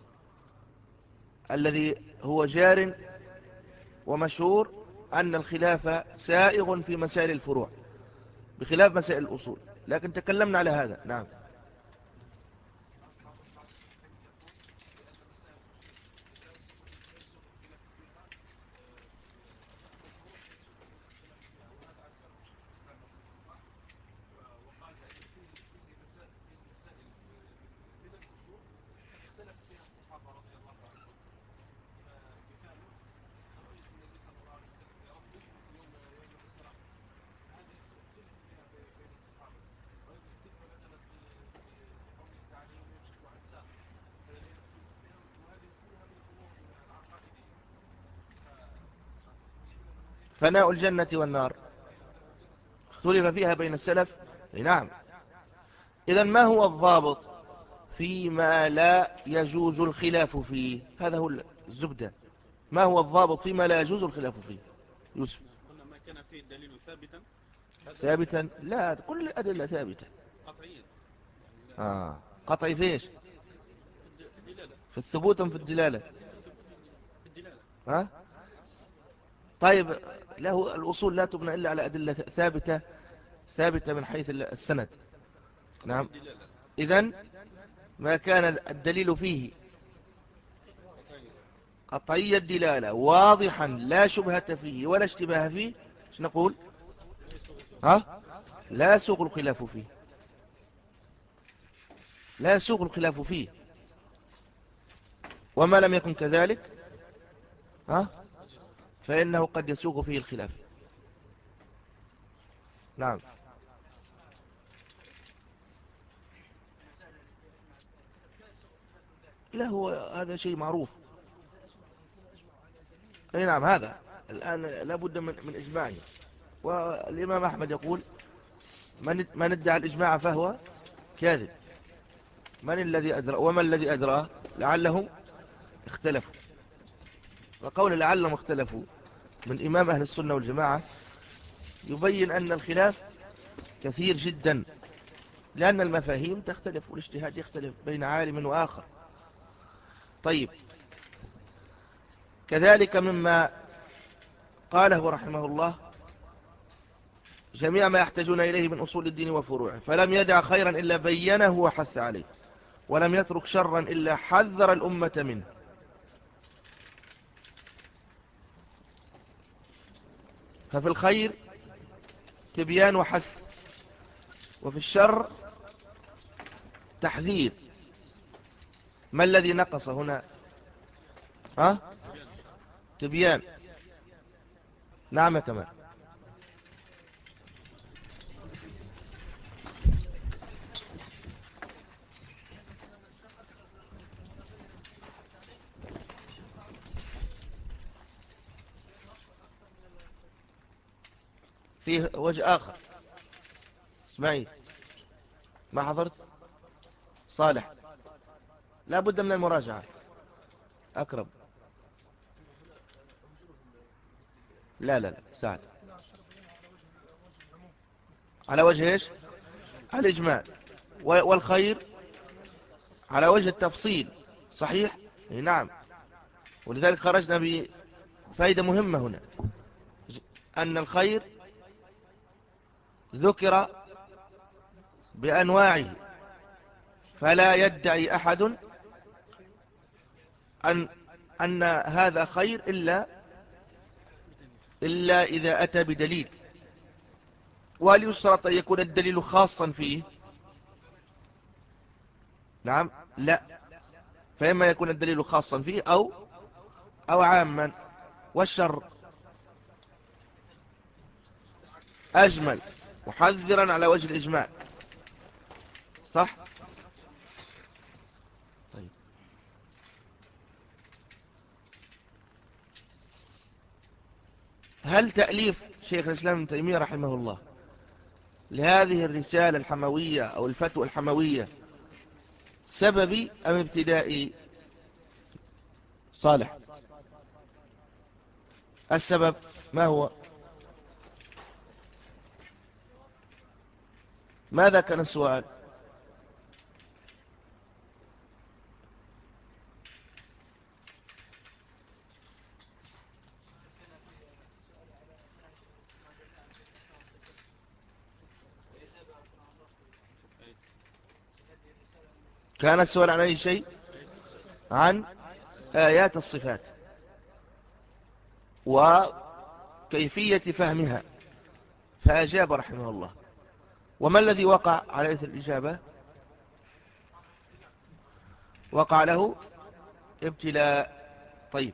الذي هو جار ومشهور أن الخلاف سائغ في مسائل الفروع بخلاف مسائل الأصول، لكن تكلمنا على هذا. نعم. فناء الجنة والنار اختلف فيها بين السلف. نعم. إذن ما هو الضابط فيما لا يجوز الخلاف فيه؟ هذا هو الزبدة. ما هو الضابط فيما لا يجوز الخلاف فيه يوسف؟ قلنا ما كان فيه الدليل ثابتا ثابتا، لا كل الأدلة ثابتة. قطعيا يعني آه. قطعي فيش؟ في الدلالة، في الثبوت أم في الدلالة؟ في الدلالة. ها؟ طيب له الأصول لا تبنى إلا على أدلة ثابتة ثابتة من حيث السند. نعم. إذن ما كان الدليل فيه قطعي الدلالة واضحا لا شبهة فيه ولا اشتباه فيه، ايش نقول؟ ها؟ لا يسوغ الخلاف فيه، لا يسوغ الخلاف فيه. وما لم يكن كذلك ها فإنه قد يسوغ فيه الخلاف. نعم. لا هو هذا شيء معروف. أي نعم، هذا الآن لابد من, من إجماعه. والإمام أحمد يقول: من, من ادعى الإجماع فهو كاذب. من الذي أدرى وما الذي أدراه؟ لعلهم اختلفوا. وقول لعلهم اختلفوا من إمام أهل السنة والجماعة يبين أن الخلاف كثير جدا، لأن المفاهيم تختلف والاجتهاد يختلف بين عالم وآخر. طيب، كذلك مما قاله رحمه الله: جميع ما يحتاجون إليه من أصول الدين وفروعه، فلم يدع خيرا إلا بينه وحث عليه، ولم يترك شرا إلا حذر الأمة منه. ففي الخير تبيان وحث، وفي الشر تحذير. ما الذي نقص هنا؟ ها؟ تبيان. نعم كمان. فيه وجه آخر. اسمعي، ما حضرت؟ صالح، لا بد من المراجعة. أكرم، لا لا لا سعد، على وجه إيش؟ الإجمال. والخير على وجه التفصيل. صحيح؟ نعم. ولذلك خرجنا بفائدة مهمة هنا، أن الخير ذكر بأنواعه، فلا يدعي أحد أن أن هذا خير إلا إلا إذا أتى بدليل. وهل يشترط أن يكون الدليل خاصا فيه؟ نعم، لا، فإما يكون الدليل خاصا فيه أو أو عاما. والشر أجمل محذرا على وجه الإجمال. صح؟ طيب، هل تأليف شيخ الإسلام ابن تيمية رحمه الله لهذه الرسالة الحموية أو الفتوى الحموية سببي أم ابتدائي؟ صالح، السبب ما هو؟ ماذا كان السؤال؟ كان السؤال عن أي شيء؟ عن آيات الصفات وكيفية فهمها، فأجاب رحمه الله. وما الذي وقع على إثر الإجابة؟ وقع له ابتلاء. طيب،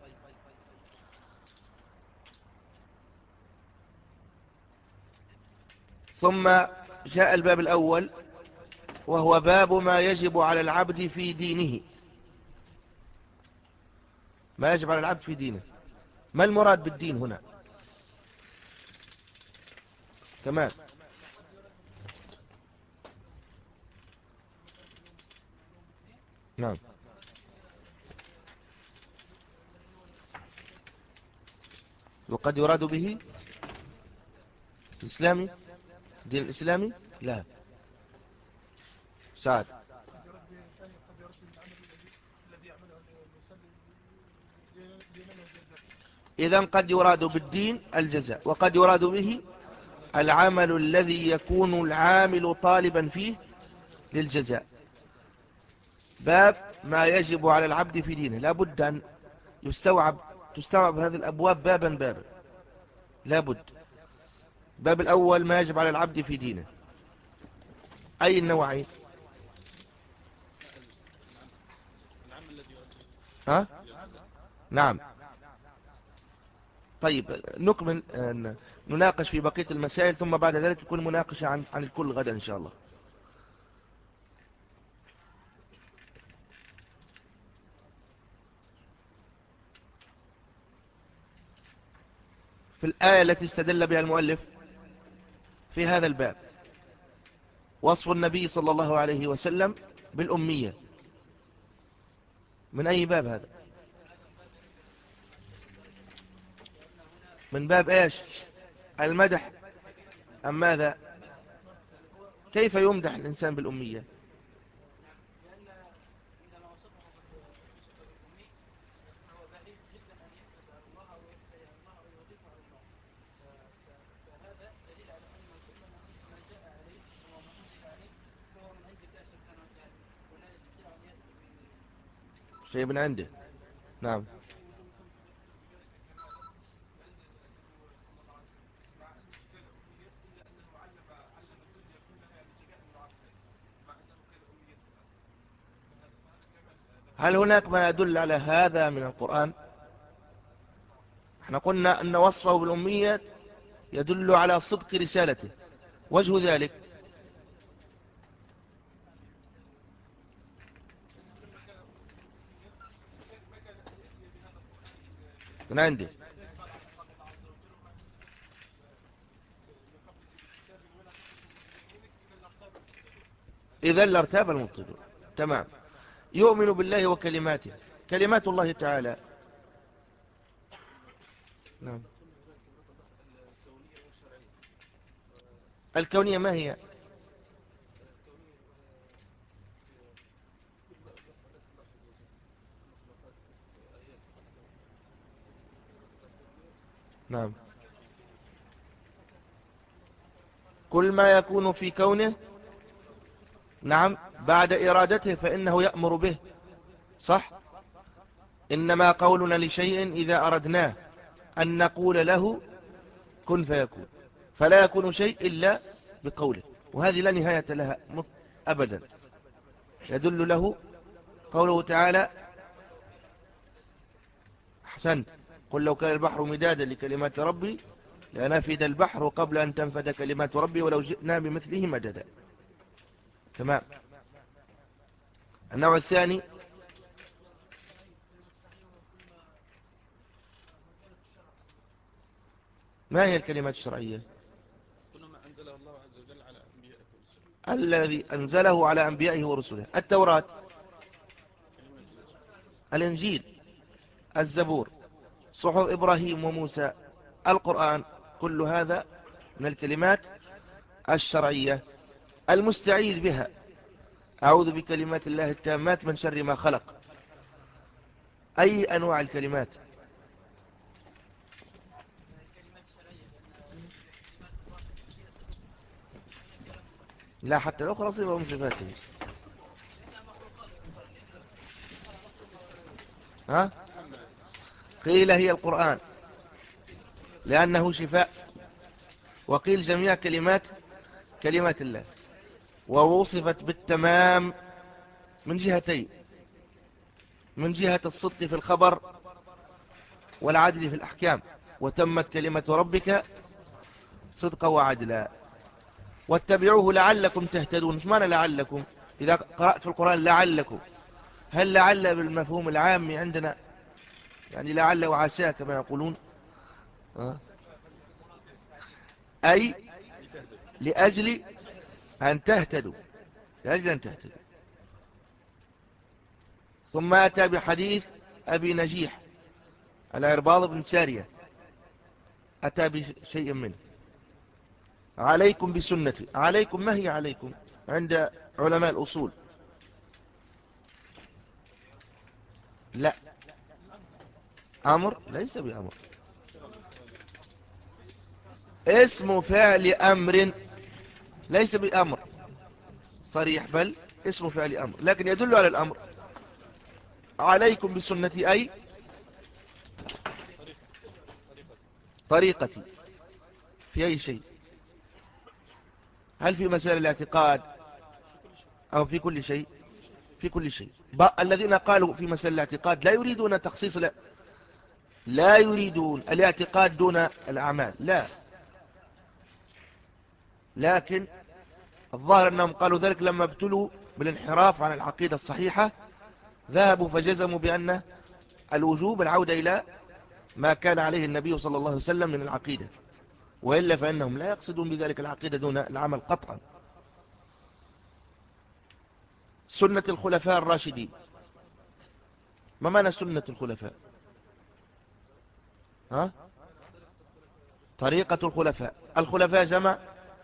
ثم جاء الباب الأول، وهو باب ما يجب على العبد في دينه. ما يجب على العبد في دينه، ما المراد بالدين هنا؟ تمام. نعم. وقد يراد به الإسلامي، دين الإسلامي. لا سعد، إذن قد يراد بالدين الجزاء، وقد يراد به العمل الذي يكون العامل طالبا فيه للجزاء. باب ما يجب على العبد في دينه، لا بد أن يستوعب تستوعب هذه الأبواب بابا بابا، لا بد. باب الأول ما يجب على العبد في دينه، أي النوعين؟ ها؟ نعم. طيب، نكمل نناقش في بقية المسائل، ثم بعد ذلك يكون مناقشة عن عن الكل غدا إن شاء الله. في الآية التي استدل بها المؤلف في هذا الباب، وصف النبي صلى الله عليه وسلم بالأمية، من أي باب هذا؟ من باب إيش؟ المدح أم ماذا؟ كيف يمدح الإنسان بالأمية؟ شيء من عنده. نعم. هل هناك ما يدل على هذا من القرآن؟ احنا قلنا أن وصفه بالأمية يدل على صدق رسالته. وجه ذلك من عندي. إذا لارتاب المبطلون. تمام. يؤمن بالله وكلماته، كلمات الله تعالى. نعم. الكونية ما هي؟ نعم. كل ما يكون في كونه، نعم، بعد إرادته فإنه يأمر به، صح. إنما قولنا لشيء إذا أردناه أن نقول له كن فيكون، فلا يكون شيء إلا بقوله، وهذه لا نهاية لها أبدا. يدل له قوله تعالى: أحسنت، قل لو كان البحر مدادا لكلمات ربي لنفد البحر قبل أن تنفد كلمات ربي ولو جئنا بمثله مددا. تمام. النوع الثاني: ما هي الكلمات الشرعية؟ كل ما أنزله الله عز وجل على أنبيائه ورسله. الذي أنزله على أنبيائه ورسله: التوراة، الإنجيل، الزبور، صحف إبراهيم وموسى، القرآن، كل هذا من الكلمات الشرعية. المستعيذ بها: أعوذ بكلمات الله التامات من شر ما خلق. أي أنواع الكلمات؟ لا، حتى الأخرى صفة من صفاته. ها؟ قيل هي القرآن لأنه شفاء، وقيل جميع كلمات كلمات الله، ووصفت بالتمام من جهتين: من جهة الصدق في الخبر والعدل في الأحكام، وتمت كلمة ربك صدقا وعدلا. واتبعوه لعلكم تهتدون. ايش معنى لعلكم؟ إذا قرأت في القرآن لعلكم، هل لعل بالمفهوم العام عندنا، يعني لعل وعسى كما يقولون، أه؟ أي لأجل أن تهتدوا، لأجل أن تهتدوا. ثم أتى بحديث أبي نجيح العرباض بن سارية، أتى بشيء منه: عليكم بسنتي. عليكم، ما هي عليكم عند علماء الأصول؟ لا، أمر ليس بأمر، اسم فعل أمر ليس بأمر صريح، بل اسم فعل أمر لكن يدل على الأمر. عليكم بسنتي أي طريقتي في أي شيء. هل في مسائل الاعتقاد أو في كل شيء؟ في كل شيء. الذين قالوا في مسائل الاعتقاد لا يريدون تخصيص، لا, لا يريدون الاعتقاد دون الأعمال، لا، لكن الظاهر أنهم قالوا ذلك لما ابتلوا بالانحراف عن العقيدة الصحيحة، ذهبوا فجزموا بأن الوجوب العودة إلى ما كان عليه النبي صلى الله عليه وسلم من العقيدة، وإلا فإنهم لا يقصدون بذلك العقيدة دون العمل قطعا. سنة الخلفاء الراشدين، ما معنى سنة الخلفاء؟ ها؟ طريقة الخلفاء. الخلفاء جمع،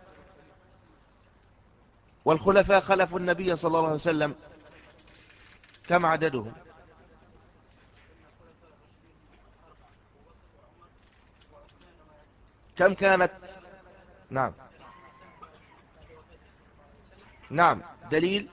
والخلفاء خلفوا النبي صلى الله عليه وسلم كم عددهم؟ كم كانت؟ نعم نعم. دليل؟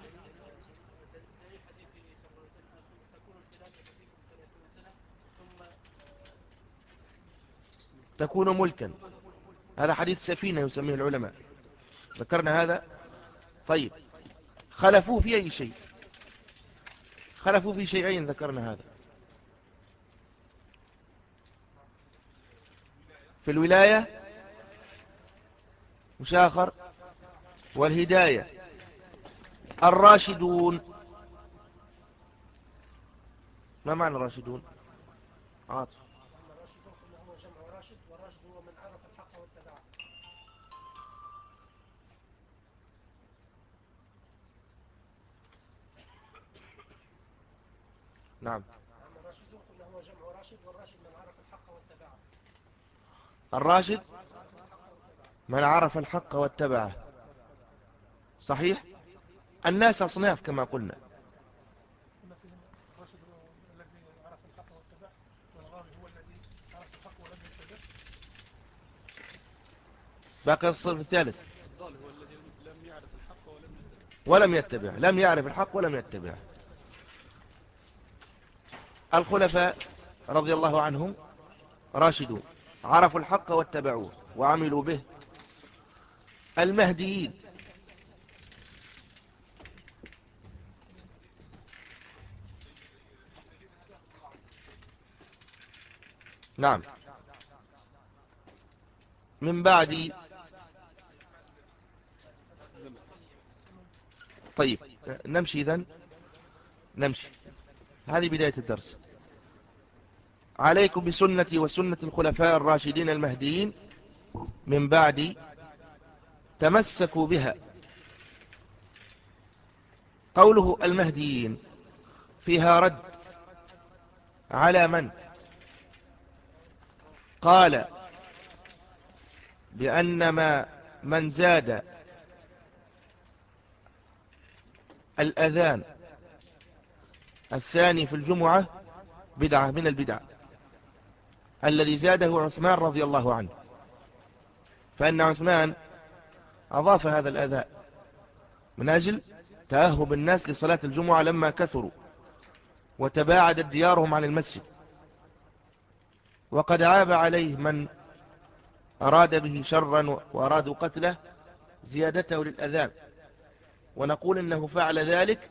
تكون ملكا، هذا حديث سفينة يسميه العلماء، ذكرنا هذا. طيب، خلفوه في أي شيء؟ خلفوا في شيئين ذكرنا هذا: في الولاية مشاخر، والهداية. الراشدون، ما معنى الراشدون؟ عاطف. الراشدون قلنا هو جمع راشد، والراشد هو من عرف الحق واتبعه. نعم. الراشدون قلنا هو جمع راشد، والراشد من عرف الحق واتبعه. الراشد من عرف الحق واتبعه، صحيح. الناس أصناف كما قلنا. الراشد الذي عرف الحق واتبعه، والغاوي هو الذي عرف الحق ولم يتبع. باقي الصنف الثالث. الضال هو الذي لم يعرف الحق ولم يتبع. ولم يتبع، لم يعرف الحق ولم يتبع. الخلفاء رضي الله عنهم راشدون، عرفوا الحق واتبعوه وعملوا به. المهديين نعم من بعد. طيب نمشي إذن، نمشي. هذه بداية الدرس. عليكم بسنتي وسنة الخلفاء الراشدين المهديين من بعد، تمسكوا بها. قوله المهديين فيها رد على من قال بأن ما من زاد الأذان الثاني في الجمعة بدعة من البدع، الذي زاده عثمان رضي الله عنه، فإن عثمان أضاف هذا الأذان من أجل تأهب الناس لصلاة الجمعة لما كثروا وتباعدت ديارهم عن المسجد، وقد عاب عليه من أراد به شرا وأرادوا قتله زيادته للأذان، ونقول إنه فعل ذلك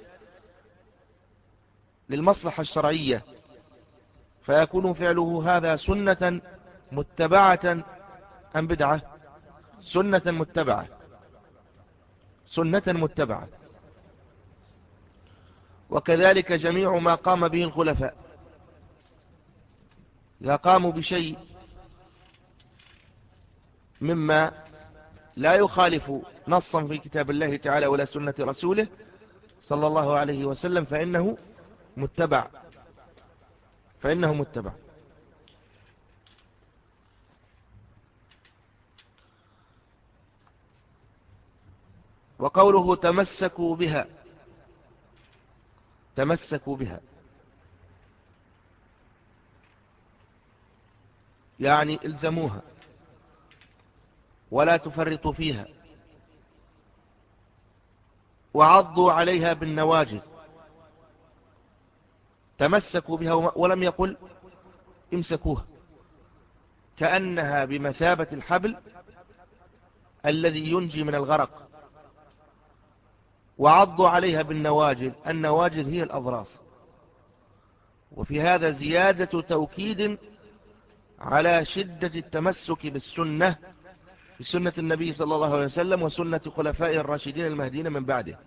للمصلحة الشرعية، فيكون فعله هذا سنة متبعة أم بدعة؟ سنة متبعة، سنة متبعة. وكذلك جميع ما قام به الخلفاء، إذا قاموا بشيء مما لا يخالف نصا في كتاب الله تعالى ولا سنة رسوله صلى الله عليه وسلم فإنه متبع، فإنه متبع. وقوله تمسكوا بها، تمسكوا بها يعني الزموها ولا تفرطوا فيها، وعضوا عليها بالنواجذ. تمسكوا بها ولم يقل امسكوها، كأنها بمثابة الحبل الذي ينجي من الغرق. وعضوا عليها بالنواجذ، النواجذ هي الأضراس. وفي هذا زيادة توكيد على شدة التمسك بالسنة، بسنة النبي صلى الله عليه وسلم وسنة خلفاء الراشدين المهديين من بعده.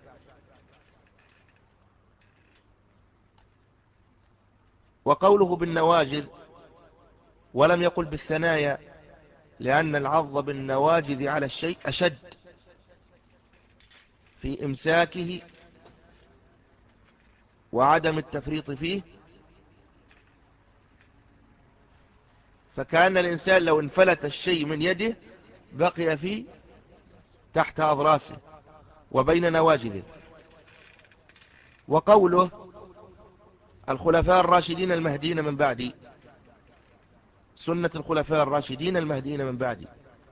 وقوله بالنواجذ ولم يقل بالثنايا، لأن العض بالنواجذ على الشيء أشد في إمساكه وعدم التفريط فيه، فكأن الإنسان لو انفلت الشيء من يده بقي فيه تحت أضراسه وبين نواجذه. وقوله الخلفاء الراشدين المهديين من بعدي، سنة الخلفاء الراشدين المهديين من بعدي،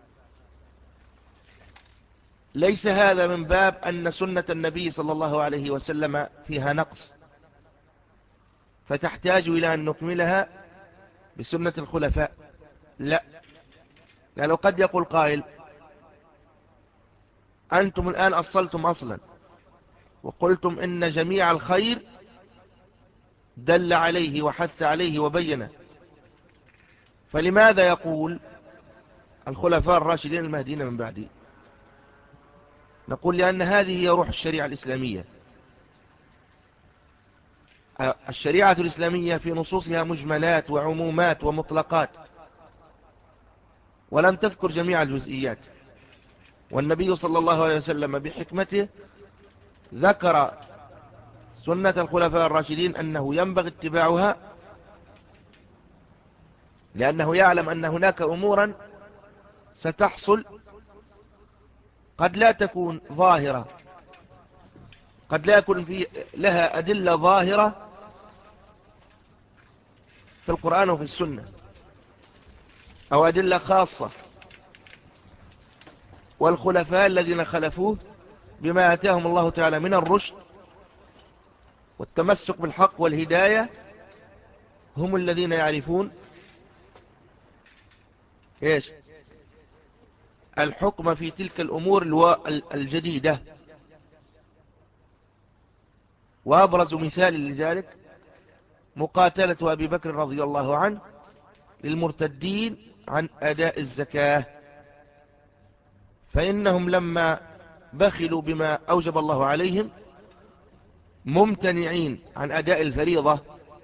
ليس هذا من باب أن سنة النبي صلى الله عليه وسلم فيها نقص فتحتاج إلى أن نكملها بسنة الخلفاء، لا. لأنه قد يقول قائل أنتم الآن أصلتم أصلا وقلتم إن جميع الخير دل عليه وحث عليه وبينه، فلماذا يقول الخلفاء الراشدين المهديين من بعدي؟ نقول لأن هذه هي روح الشريعة الإسلامية. الشريعة الإسلامية في نصوصها مجملات وعمومات ومطلقات، ولم تذكر جميع الجزئيات، والنبي صلى الله عليه وسلم بحكمته ذكر سنة الخلفاء الراشدين أنه ينبغي اتباعها، لأنه يعلم أن هناك أمورا ستحصل قد لا تكون ظاهرة، قد لا يكون في لها أدلة ظاهرة في القرآن وفي السنة، أو أدلة خاصة. والخلفاء الذين خلفوه بما آتاهم الله تعالى من الرشد والتمسك بالحق والهداية هم الذين يعرفون إيش الحكم في تلك الأمور الجديدة. وأبرز مثال لذلك مقاتلة أبي بكر رضي الله عنه للمرتدين عن أداء الزكاة، فإنهم لما بخلوا بما أوجب الله عليهم ممتنعين عن أداء الفريضة،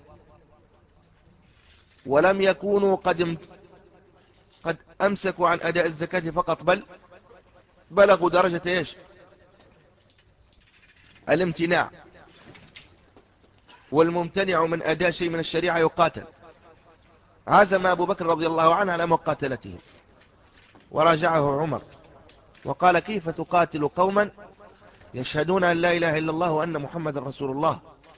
ولم يكونوا قد قد أمسكوا عن أداء الزكاة فقط، بل بلغوا درجة إيش الامتناع. والممتنع من أداء شيء من الشريعة يقاتل. عزم أبو بكر رضي الله عنه على مقاتلته، وراجعه عمر وقال: كيف تقاتل قوما يشهدون أن لا إله إلا الله وأن محمد رسول الله،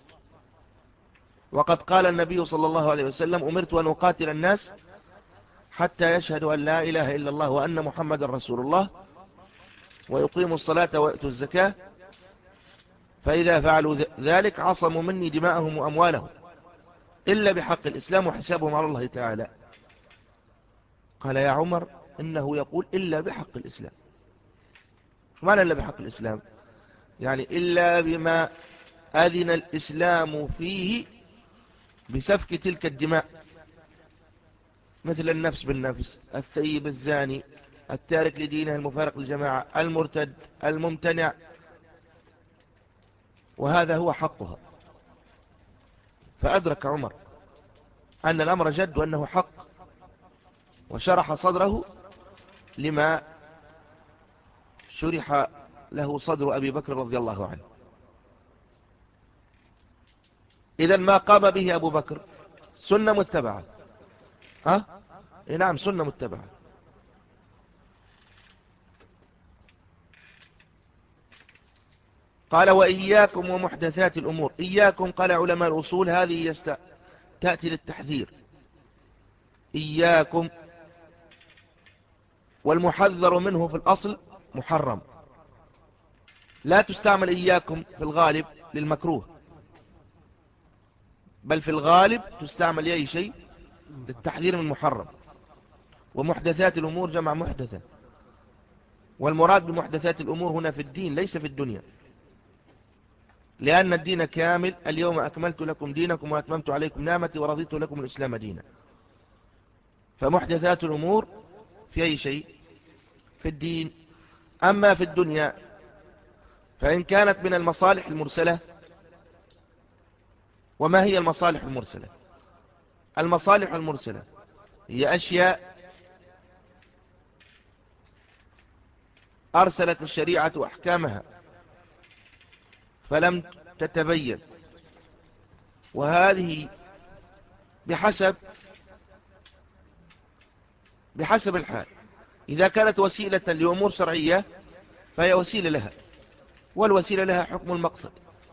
وقد قال النبي صلى الله عليه وسلم: أمرت أن أقاتل الناس حتى يشهدوا أن لا إله إلا الله وأن محمد رسول الله ويقيموا الصلاة ويؤتوا الزكاة، فإذا فعلوا ذلك عصموا مني دماءهم وأموالهم إلا بحق الإسلام وحسابهم على الله تعالى. قال: يا عمر إنه يقول إلا بحق الإسلام. شو معنى إلا بحق الإسلام؟ يعني إلا بما أذن الإسلام فيه بسفك تلك الدماء، مثل النفس بالنفس، الثيب الزاني، التارك لدينه المفارق للجماعة، المرتد، الممتنع، وهذا هو حقها. فأدرك عمر أن الأمر جد وأنه حق، وشرح صدره لما شرح له صدر أبي بكر رضي الله عنه. إذن ما قام به أبو بكر سنة متبعة. ها؟ إيه نعم، سنة متبعة. قال: وإياكم ومحدثات الأمور. إياكم قال علماء الأصول هذه يست... تأتي للتحذير. إياكم، والمحذر منه في الأصل محرم، لا تستعمل إياكم في الغالب للمكروه، بل في الغالب تستعمل أي شيء للتحذير من محرم. ومحدثات الأمور جمع محدثة، والمراد بمحدثات الأمور هنا في الدين ليس في الدنيا، لأن الدين كامل. اليوم أكملت لكم دينكم وأتممت عليكم نعمتي ورضيت لكم الإسلام دينا. فمحدثات الأمور في أي شيء في الدين. أما في الدنيا فإن كانت من المصالح المرسلة. وما هي المصالح المرسلة؟ المصالح المرسلة هي أشياء أرسلت الشريعة أحكامها فلم تتبين، وهذه بحسب بحسب الحال. إذا كانت وسيلة لأمور شرعية فهي وسيلة لها، والوسيلة لها حكم المقصد.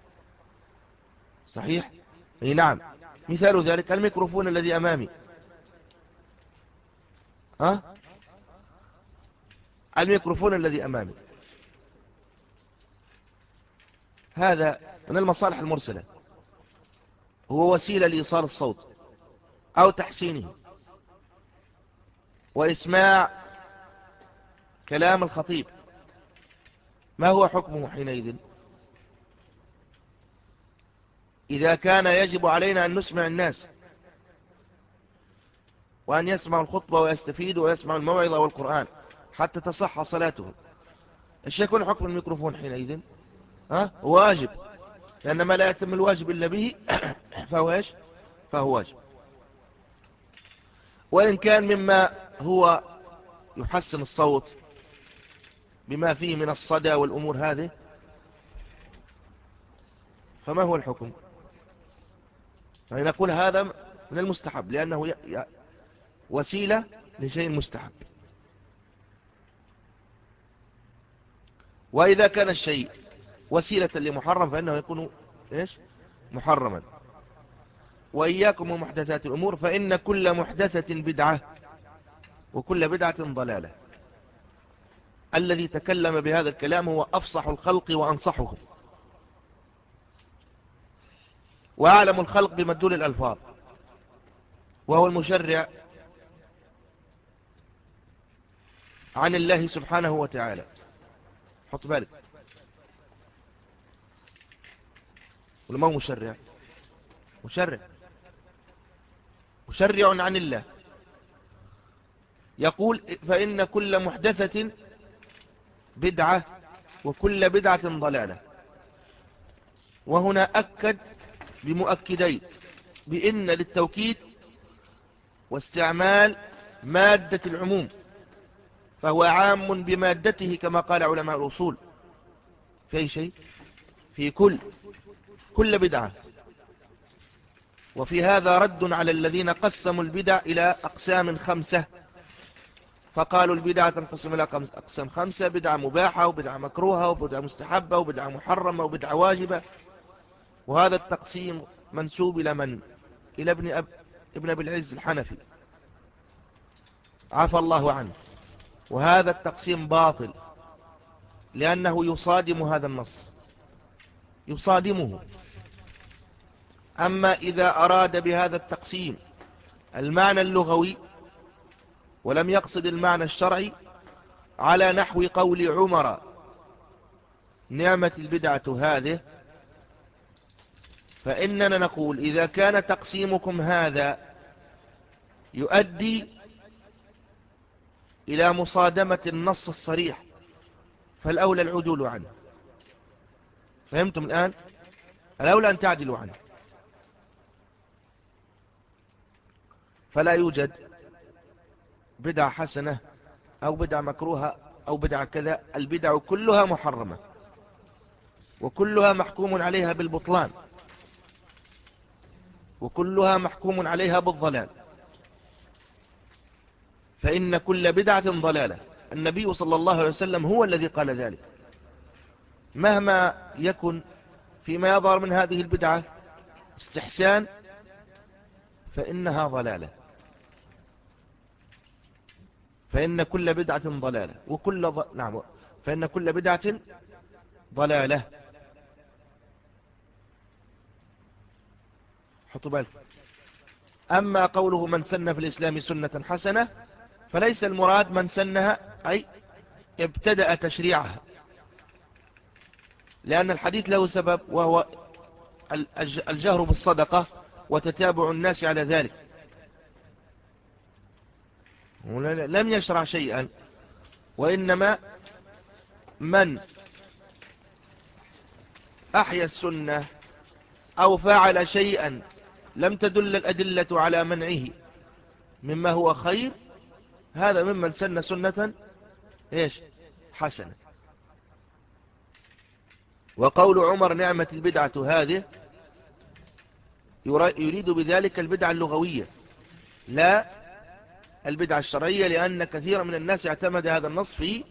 صحيح؟ أي نعم. مثال ذلك الميكروفون الذي أمامي. ها؟ الميكروفون الذي أمامي هذا من المصالح المرسلة، هو وسيلة لإيصال الصوت أو تحسينه وإسماع كلام الخطيب. ما هو حكمه حينئذ؟ إذا كان يجب علينا أن نسمع الناس وأن يسمعوا الخطبة ويستفيدوا ويسمعوا الموعظة والقرآن حتى تصح صلاته، ايش يكون حكم الميكروفون حينئذ؟ ها؟ واجب، لأن ما لا يتم الواجب إلا به فهو ايش؟ فهو واجب. وإن كان مما هو يحسن الصوت بما فيه من الصدى والأمور هذه فما هو الحكم؟ يعني نقول هذا من المستحب لأنه وسيلة لشيء مستحب. وإذا كان الشيء وسيلة لمحرم فإنه يكون إيش؟ محرما. وإياكم ومحدثات الأمور فإن كل محدثة بدعة وكل بدعة ضلالة. الذي تكلم بهذا الكلام هو أفصح الخلق وأنصحهم وأعلم الخلق بمدلول الألفاظ، وهو المشرع عن الله سبحانه وتعالى. حط بالك، ولا ما هو مشرع؟ مشرع مشرع عن الله. يقول فإن كل محدثة بدعة وكل بدعة ضلالة. وهنا أكد بمؤكدين بإن للتوكيد واستعمال مادة العموم، فهو عام بمادته كما قال علماء الأصول في أي شيء، في كل كل بدعة. وفي هذا رد على الذين قسموا البدع إلى أقسام خمسة، فقالوا البدعة تنقسم إلى أقسام خمسة: بدعة مباحة وبدعة مكروهة وبدعة مستحبة وبدعة محرمة وبدعة واجبة. وهذا التقسيم منسوب إلى من؟ إلى ابن أب ابن أبي العز الحنفي عفى الله عنه. وهذا التقسيم باطل لأنه يصادم هذا النص، يصادمه. أما إذا أراد بهذا التقسيم المعنى اللغوي ولم يقصد المعنى الشرعي على نحو قول عمر: نعمة البدعة هذه، فإننا نقول إذا كان تقسيمكم هذا يؤدي إلى مصادمة النص الصريح فالأولى العدول عنه. فهمتم الآن؟ الأولى أن تعدلوا عنه. فلا يوجد بدعة حسنة أو بدعة مكروهة أو بدعة كذا. البدع كلها محرمة وكلها محكوم عليها بالبطلان وكلها محكوم عليها بالضلال. فإن كل بدعة ضلالة. النبي صلى الله عليه وسلم هو الذي قال ذلك. مهما يكن فيما يظهر من هذه البدعة استحسان فإنها ضلالة. فإن كل بدعة ضلالة وكل ض... نعم فإن كل بدعة ضلالة. حطوا بالك. أما قوله من سن في الإسلام سنة حسنة فليس المراد من سنها أي ابتدأ تشريعها، لأن الحديث له سبب وهو الجهر بالصدقة وتتابع الناس على ذلك. لم يشرع شيئا، وإنما من أحيا السنة أو فعل شيئا لم تدل الأدلة على منعه مما هو خير، هذا ممن سن سنة إيش حسنة. وقول عمر نعمة البدعة هذه يريد بذلك البدعة اللغوية لا البدعة الشرعية، لأن كثيرا من الناس اعتمد هذا النص في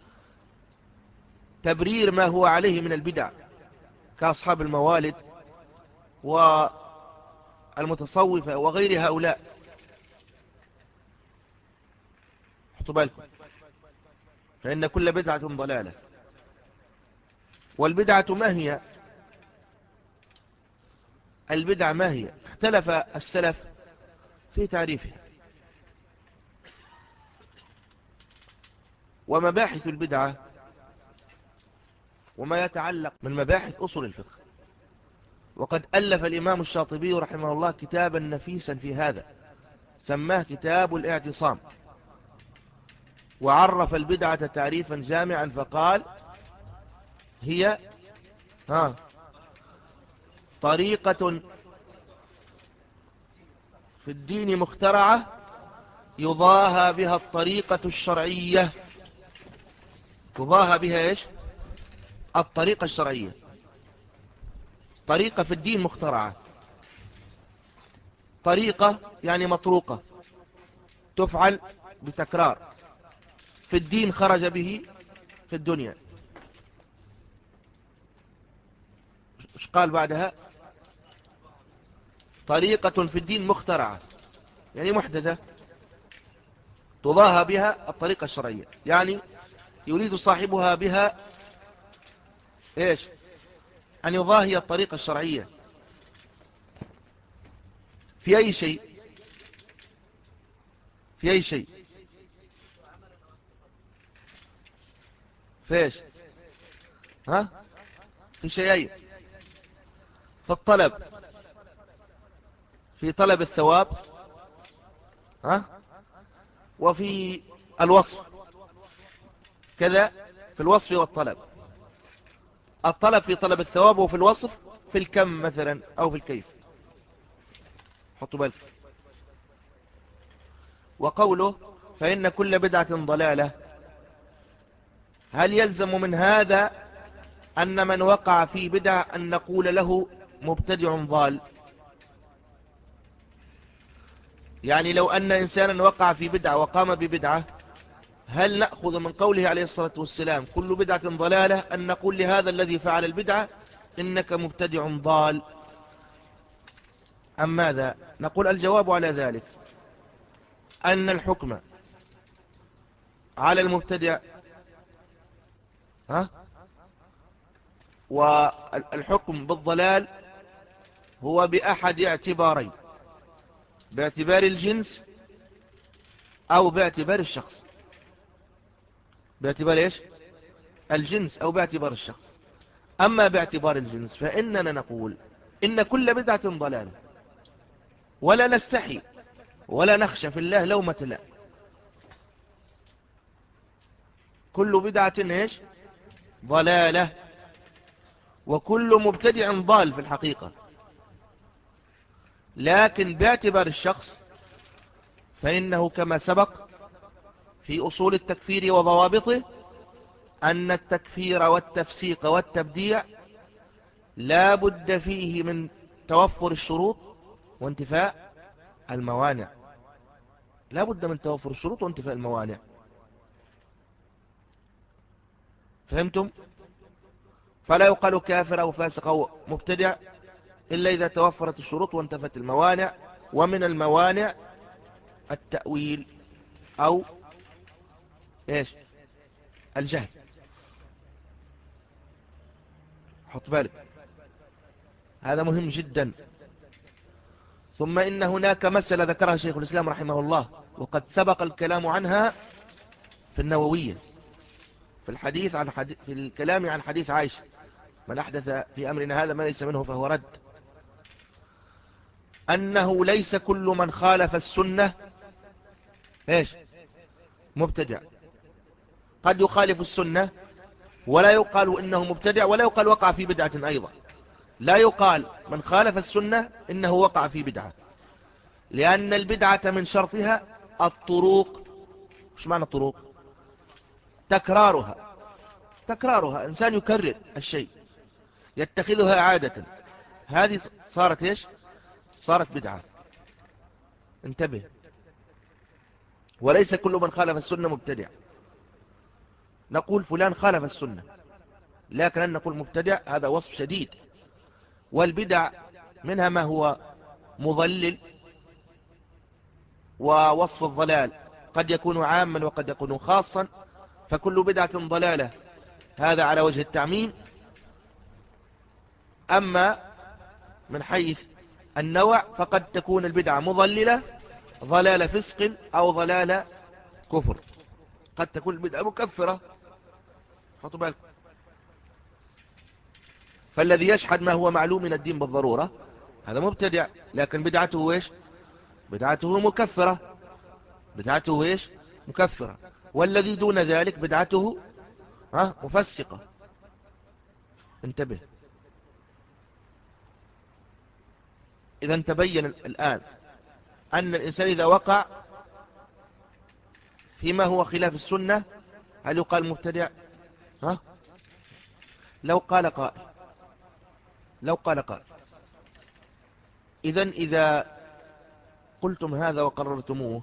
تبرير ما هو عليه من البدع كأصحاب الموالد والمتصوفة وغير هؤلاء. حطوا بالكم. فإن كل بدعة ضلالة. والبدعة ما هي؟ البدعة ما هي؟ اختلف السلف في تعريفها. ومباحث البدعة وما يتعلق من مباحث أصول الفقه. وقد ألف الإمام الشاطبي رحمه الله كتابا نفيسا في هذا سماه كتاب الاعتصام، وعرف البدعة تعريفا جامعا فقال: هي ها طريقة في الدين مخترعة يضاهى بها الطريقة الشرعية. تضاهى بها إيش؟ الطريقة الشرعية. طريقة في الدين مخترعة، طريقة يعني مطروقة تفعل بتكرار في الدين، خرج به في الدنيا. ايش قال بعدها؟ طريقة في الدين مخترعة يعني محدثة، تضاهى بها الطريقة الشرعية، يعني يريد صاحبها بها ايش؟ أن يضاهي الطريقة الشرعية في أي شيء، في أي شيء، في ايش؟ ها؟ في شيئين، في الطلب، في طلب الثواب، ها؟ وفي الوصف كذا، في الوصف والطلب. الطلب في طلب الثواب، وفي الوصف في الكم مثلا أو في الكيف. حطوا بالك. وقوله فإن كل بدعة ضلالة، هل يلزم من هذا أن من وقع في بدعة أن نقول له مبتدع ضال؟ يعني لو أن إنسانا وقع في بدعة وقام ببدعة، هل نأخذ من قوله عليه الصلاة والسلام كل بدعة ضلالة أن نقول لهذا الذي فعل البدعة إنك مبتدع ضال، أم ماذا؟ نقول الجواب على ذلك أن الحكم على المبتدع، ها؟ والحكم بالضلال هو بأحد اعتبارين، باعتبار الجنس أو باعتبار الشخص. باعتبار إيش؟ الجنس أو باعتبار الشخص. أما باعتبار الجنس فإننا نقول إن كل بدعة ضلالة، ولا نستحي ولا نخشى في الله لومة لائم. كل بدعة إيش؟ ضلالة، وكل مبتدع ضال في الحقيقة. لكن باعتبار الشخص فإنه كما سبق في أصول التكفير وضوابطه أن التكفير والتفسيق والتبديع لا بد فيه من توفر الشروط وانتفاء الموانع. لا بد من توفر الشروط وانتفاء الموانع. فهمتم؟ فلا يقال كافر أو فاسق أو مبتدع إلا إذا توفرت الشروط وانتفت الموانع. ومن الموانع التأويل أو إيش؟ الجهل. حط بالك، هذا مهم جدا. ثم إن هناك مسألة ذكرها شيخ الإسلام رحمه الله، وقد سبق الكلام عنها في النووية في الحديث عن حديث في الكلام عن حديث عائشة: من أحدث في أمرنا هذا ما ليس منه فهو رد. أنه ليس كل من خالف السنة إيش؟ مبتدع. قد يخالف السنة ولا يقال إنه مبتدع، ولا يقال وقع في بدعة أيضا. لا يقال من خالف السنة إنه وقع في بدعة، لأن البدعة من شرطها الطروق. مش معنى الطروق؟ تكرارها. تكرارها، إنسان يكرر الشيء يتخذها عادة، هذه صارت إيش؟ صارت بدعة. انتبه. وليس كل من خالف السنة مبتدع. نقول فلان خالف السنة، لكن أن نقول مبتدع هذا وصف شديد. والبدع منها ما هو مضلل، ووصف الضلال قد يكون عاما وقد يكون خاصا، فكل بدعة ضلالة هذا على وجه التعميم. أما من حيث النوع فقد تكون البدعة مضللة، ضلال فسق أو ضلال كفر. قد تكون البدعة مكفرة. حطوا بالك. فالذي يشحد ما هو معلوم من الدين بالضرورة هذا مبتدع، لكن بدعته ايش؟ بدعته مكفرة. بدعته ايش؟ مكفرة. والذي دون ذلك بدعته ها مفسقة. انتبه. إذا تبين الآن أن الإنسان إذا وقع فيما هو خلاف السنة هل يقال مبتدع؟ ها؟ لو قال قائل لو قال قال إذن إذا قلتم هذا وقررتموه،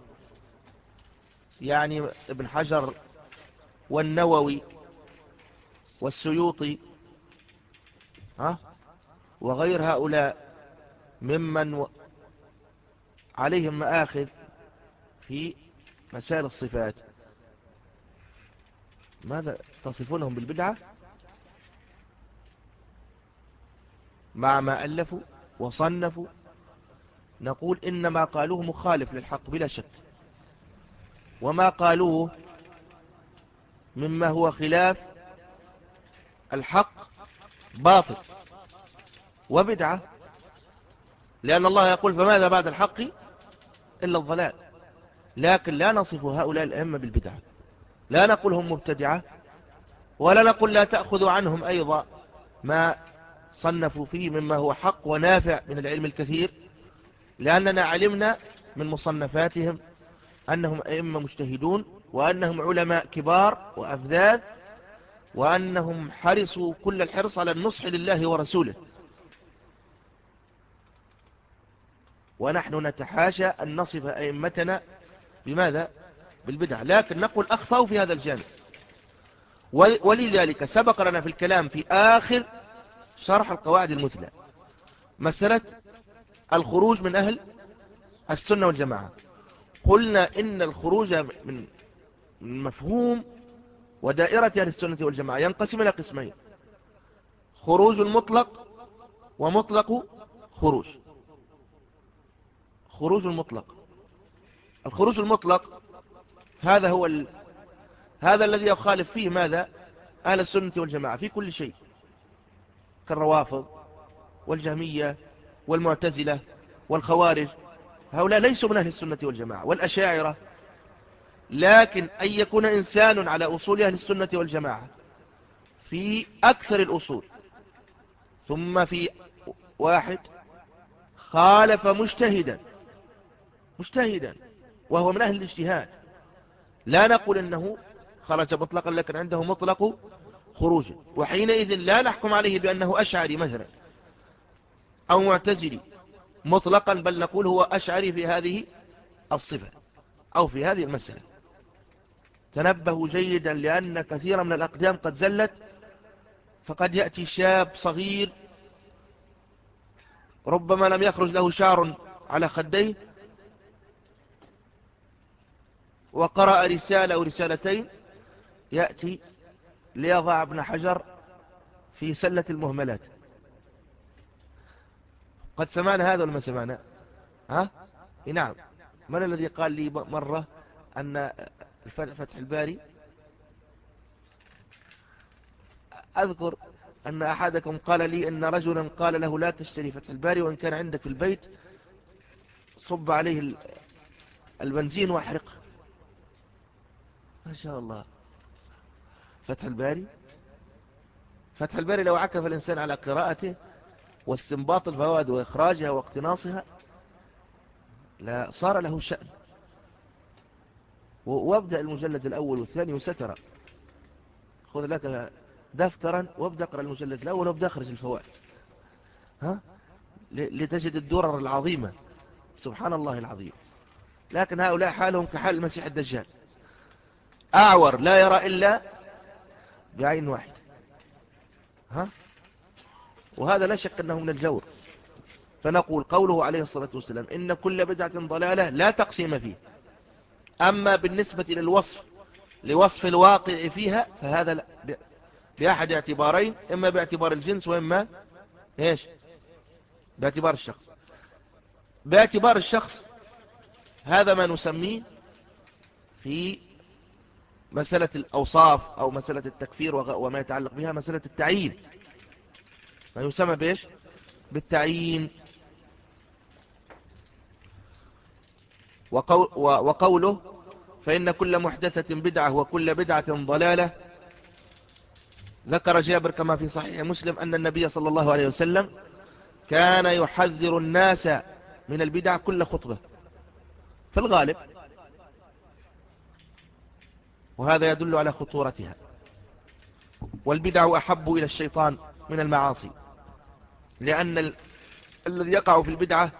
يعني ابن حجر والنووي والسيوطي ها وغير هؤلاء ممن عليهم مآخذ في مسائل الصفات، ماذا تصفونهم بالبدعة مع ما ألفوا وصنفوا؟ نقول إنما قالوه مخالف للحق بلا شك، وما قالوه مما هو خلاف الحق باطل وبدعة، لأن الله يقول فماذا بعد الحق إلا الضلال. لكن لا نصف هؤلاء الأئمة بالبدعة، لا نقول هم مبتدعة، ولا نقول لا تأخذوا عنهم أيضا ما صنفوا فيه مما هو حق ونافع من العلم الكثير، لأننا علمنا من مصنفاتهم أنهم أئمة مجتهدون، وأنهم علماء كبار وأفذاذ، وأنهم حرصوا كل الحرص على النصح لله ورسوله، ونحن نتحاشى أن نصف أئمتنا بماذا؟ بالبدع. لكن نقول أخطأوا في هذا الجانب، ولذلك سبق لنا في الكلام في آخر شرح القواعد المثلى مسألة الخروج من أهل السنة والجماعة. قلنا إن الخروج من مفهوم ودائرة أهل السنة والجماعة ينقسم إلى قسمين: خروج المطلق ومطلق خروج. خروج المطلق، الخروج المطلق هذا هو ال... هذا الذي يخالف فيه ماذا؟ أهل السنة والجماعة في كل شيء، كالروافض والجهمية والمعتزلة والخوارج، هؤلاء ليسوا من أهل السنة والجماعة، والأشاعرة. لكن أن يكون إنسان على أصول أهل السنة والجماعة في أكثر الأصول، ثم في واحد خالف مجتهدا مجتهدا وهو من أهل الاجتهاد، لا نقول أنه خرج مطلقا، لكن عنده مطلق خروج، وحينئذ لا نحكم عليه بأنه أشعري مثلا أو معتزلي مطلقا، بل نقول هو أشعري في هذه الصفة أو في هذه المسألة. تنبهوا جيدا، لأن كثيرا من الأقدام قد زلت، فقد يأتي شاب صغير ربما لم يخرج له شعر على خديه، وقرأ رسالة أو رسالتين، يأتي ليضع ابن حجر في سلة المهملات. قد سمعنا هذا ولا ما سمعنا؟ ها؟ نعم. من الذي قال لي مرة أن فتح الباري، أذكر أن أحدكم قال لي أن رجلا قال له لا تشتري فتح الباري، وإن كان عندك في البيت صب عليه البنزين واحرقه. ما شاء الله. فتح الباري فتح الباري لو عكف الإنسان على قراءته واستنباط الفوائد وإخراجها واقتناصها لا صار له شأن. وابدأ المجلد الأول والثاني وسترى، خذ لك دفترا وابدأ اقرأ المجلد الأول وابدأ اخرج الفوائد، ها لتجد الدرر العظيمة. سبحان الله العظيم. لكن هؤلاء حالهم كحال المسيح الدجال، أعور لا يرى إلا بعين واحد، ها وهذا لا شك أنه من الجور. فنقول قوله عليه الصلاة والسلام إن كل بدعة ضلالة لا تقسيم فيه. أما بالنسبة للوصف لوصف الواقع فيها فهذا لا، بأحد اعتبارين: إما باعتبار الجنس، وإما إيش؟ باعتبار الشخص. باعتبار الشخص هذا ما نسميه في مسألة الأوصاف أو مسألة التكفير وما يتعلق بها مسألة التعيين، ما يسمى بإيش؟ بالتعيين. وقول وقوله فإن كل محدثة بدعة وكل بدعة ضلالة، ذكر جابر كما في صحيح مسلم أن النبي صلى الله عليه وسلم كان يحذر الناس من البدع كل خطبة في الغالب، وهذا يدل على خطورتها. والبدع أحب إلى الشيطان من المعاصي، لأن ال... الذي يقع في البدعة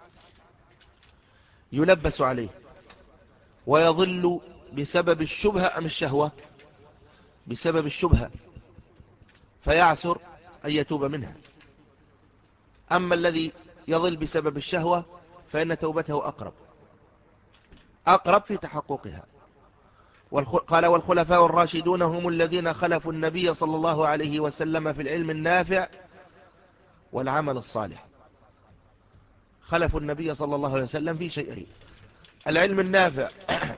يلبس عليه ويضل بسبب الشبهة أم الشهوة؟ بسبب الشبهة، فيعسر أن يتوب منها. أما الذي يضل بسبب الشهوة فإن توبته أقرب أقرب في تحققها. قال والخلفاء الراشدون هم الذين خلفوا النبي صلى الله عليه وسلم في العلم النافع والعمل الصالح. خلفوا النبي صلى الله عليه وسلم في شيئين: العلم النافع.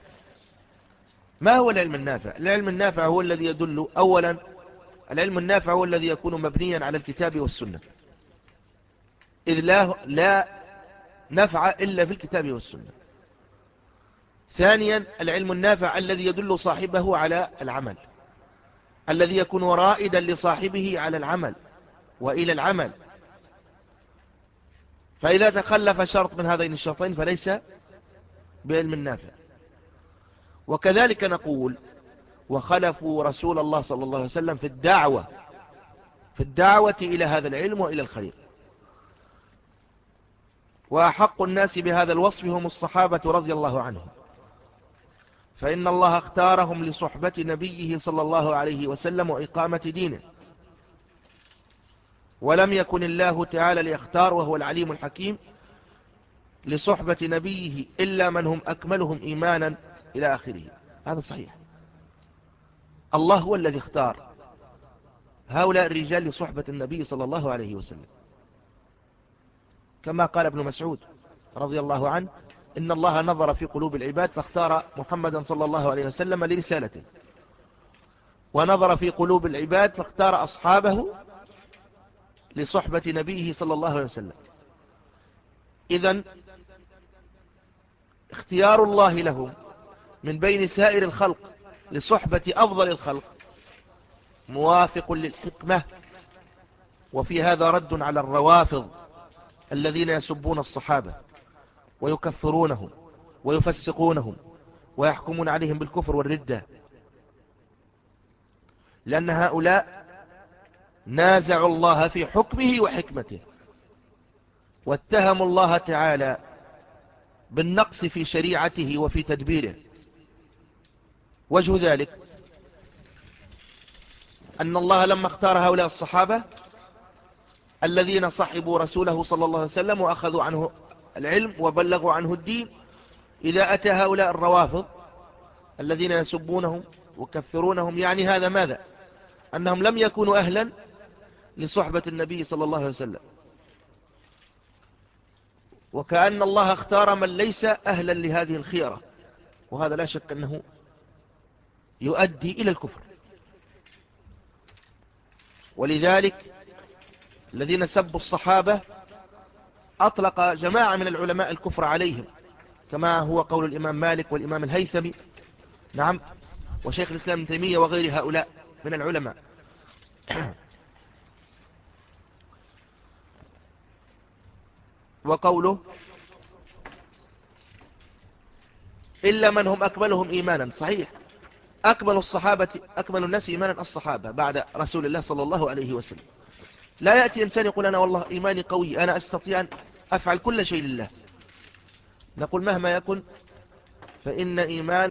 ما هو العلم النافع؟ العلم النافع هو الذي يدل أولا العلم النافع هو الذي يكون مبنيا على الكتاب والسنة، إذ لا, لا نفع إلا في الكتاب والسنة. ثانيا العلم النافع الذي يدل صاحبه على العمل، الذي يكون رائدا لصاحبه على العمل وإلى العمل. فإذا تخلف شرط من هذين الشرطين فليس بعلم نافع. وكذلك نقول وخلفوا رسول الله صلى الله عليه وسلم في الدعوة في الدعوة إلى هذا العلم وإلى الخير. وأحق الناس بهذا الوصف هم الصحابة رضي الله عنهم، فإن الله اختارهم لصحبة نبيه صلى الله عليه وسلم وإقامة دينه، ولم يكن الله تعالى ليختار وهو العليم الحكيم لصحبة نبيه إلا من هم أكملهم إيمانا إلى آخره. هذا صحيح، الله هو الذي اختار هؤلاء الرجال لصحبة النبي صلى الله عليه وسلم، كما قال ابن مسعود رضي الله عنه: إن الله نظر في قلوب العباد فاختار محمدا صلى الله عليه وسلم لرسالته، ونظر في قلوب العباد فاختار أصحابه لصحبة نبيه صلى الله عليه وسلم. إذن اختيار الله لهم من بين سائر الخلق لصحبة أفضل الخلق موافق للحكمة. وفي هذا رد على الروافض الذين يسبون الصحابة ويكفرونهم ويفسقونهم ويحكمون عليهم بالكفر والردة، لأن هؤلاء نازعوا الله في حكمه وحكمته، واتهموا الله تعالى بالنقص في شريعته وفي تدبيره. وجه ذلك أن الله لما اختار هؤلاء الصحابة الذين صحبوا رسوله صلى الله عليه وسلم وأخذوا عنه العلم وبلغوا عنه الدين، إذا أتى هؤلاء الروافض الذين يسبونهم وكفرونهم، يعني هذا ماذا؟ أنهم لم يكونوا أهلا لصحبة النبي صلى الله عليه وسلم، وكأن الله اختار من ليس أهلا لهذه الخيرة، وهذا لا شك أنه يؤدي إلى الكفر. ولذلك الذين سبوا الصحابة أطلق جماعة من العلماء الكفر عليهم، كما هو قول الإمام مالك والإمام الهيثمي، نعم، وشيخ الإسلام ابن تيمية وغير هؤلاء من العلماء. وقوله إلا من هم أكملهم إيمانا، صحيح، أكمل الصحابة أكمل الناس إيمانا الصحابة بعد رسول الله صلى الله عليه وسلم. لا يأتي إنسان يقول أنا والله إيماني قوي، أنا أستطيع أن أفعل كل شيء لله. نقول مهما يكن فإن إيمان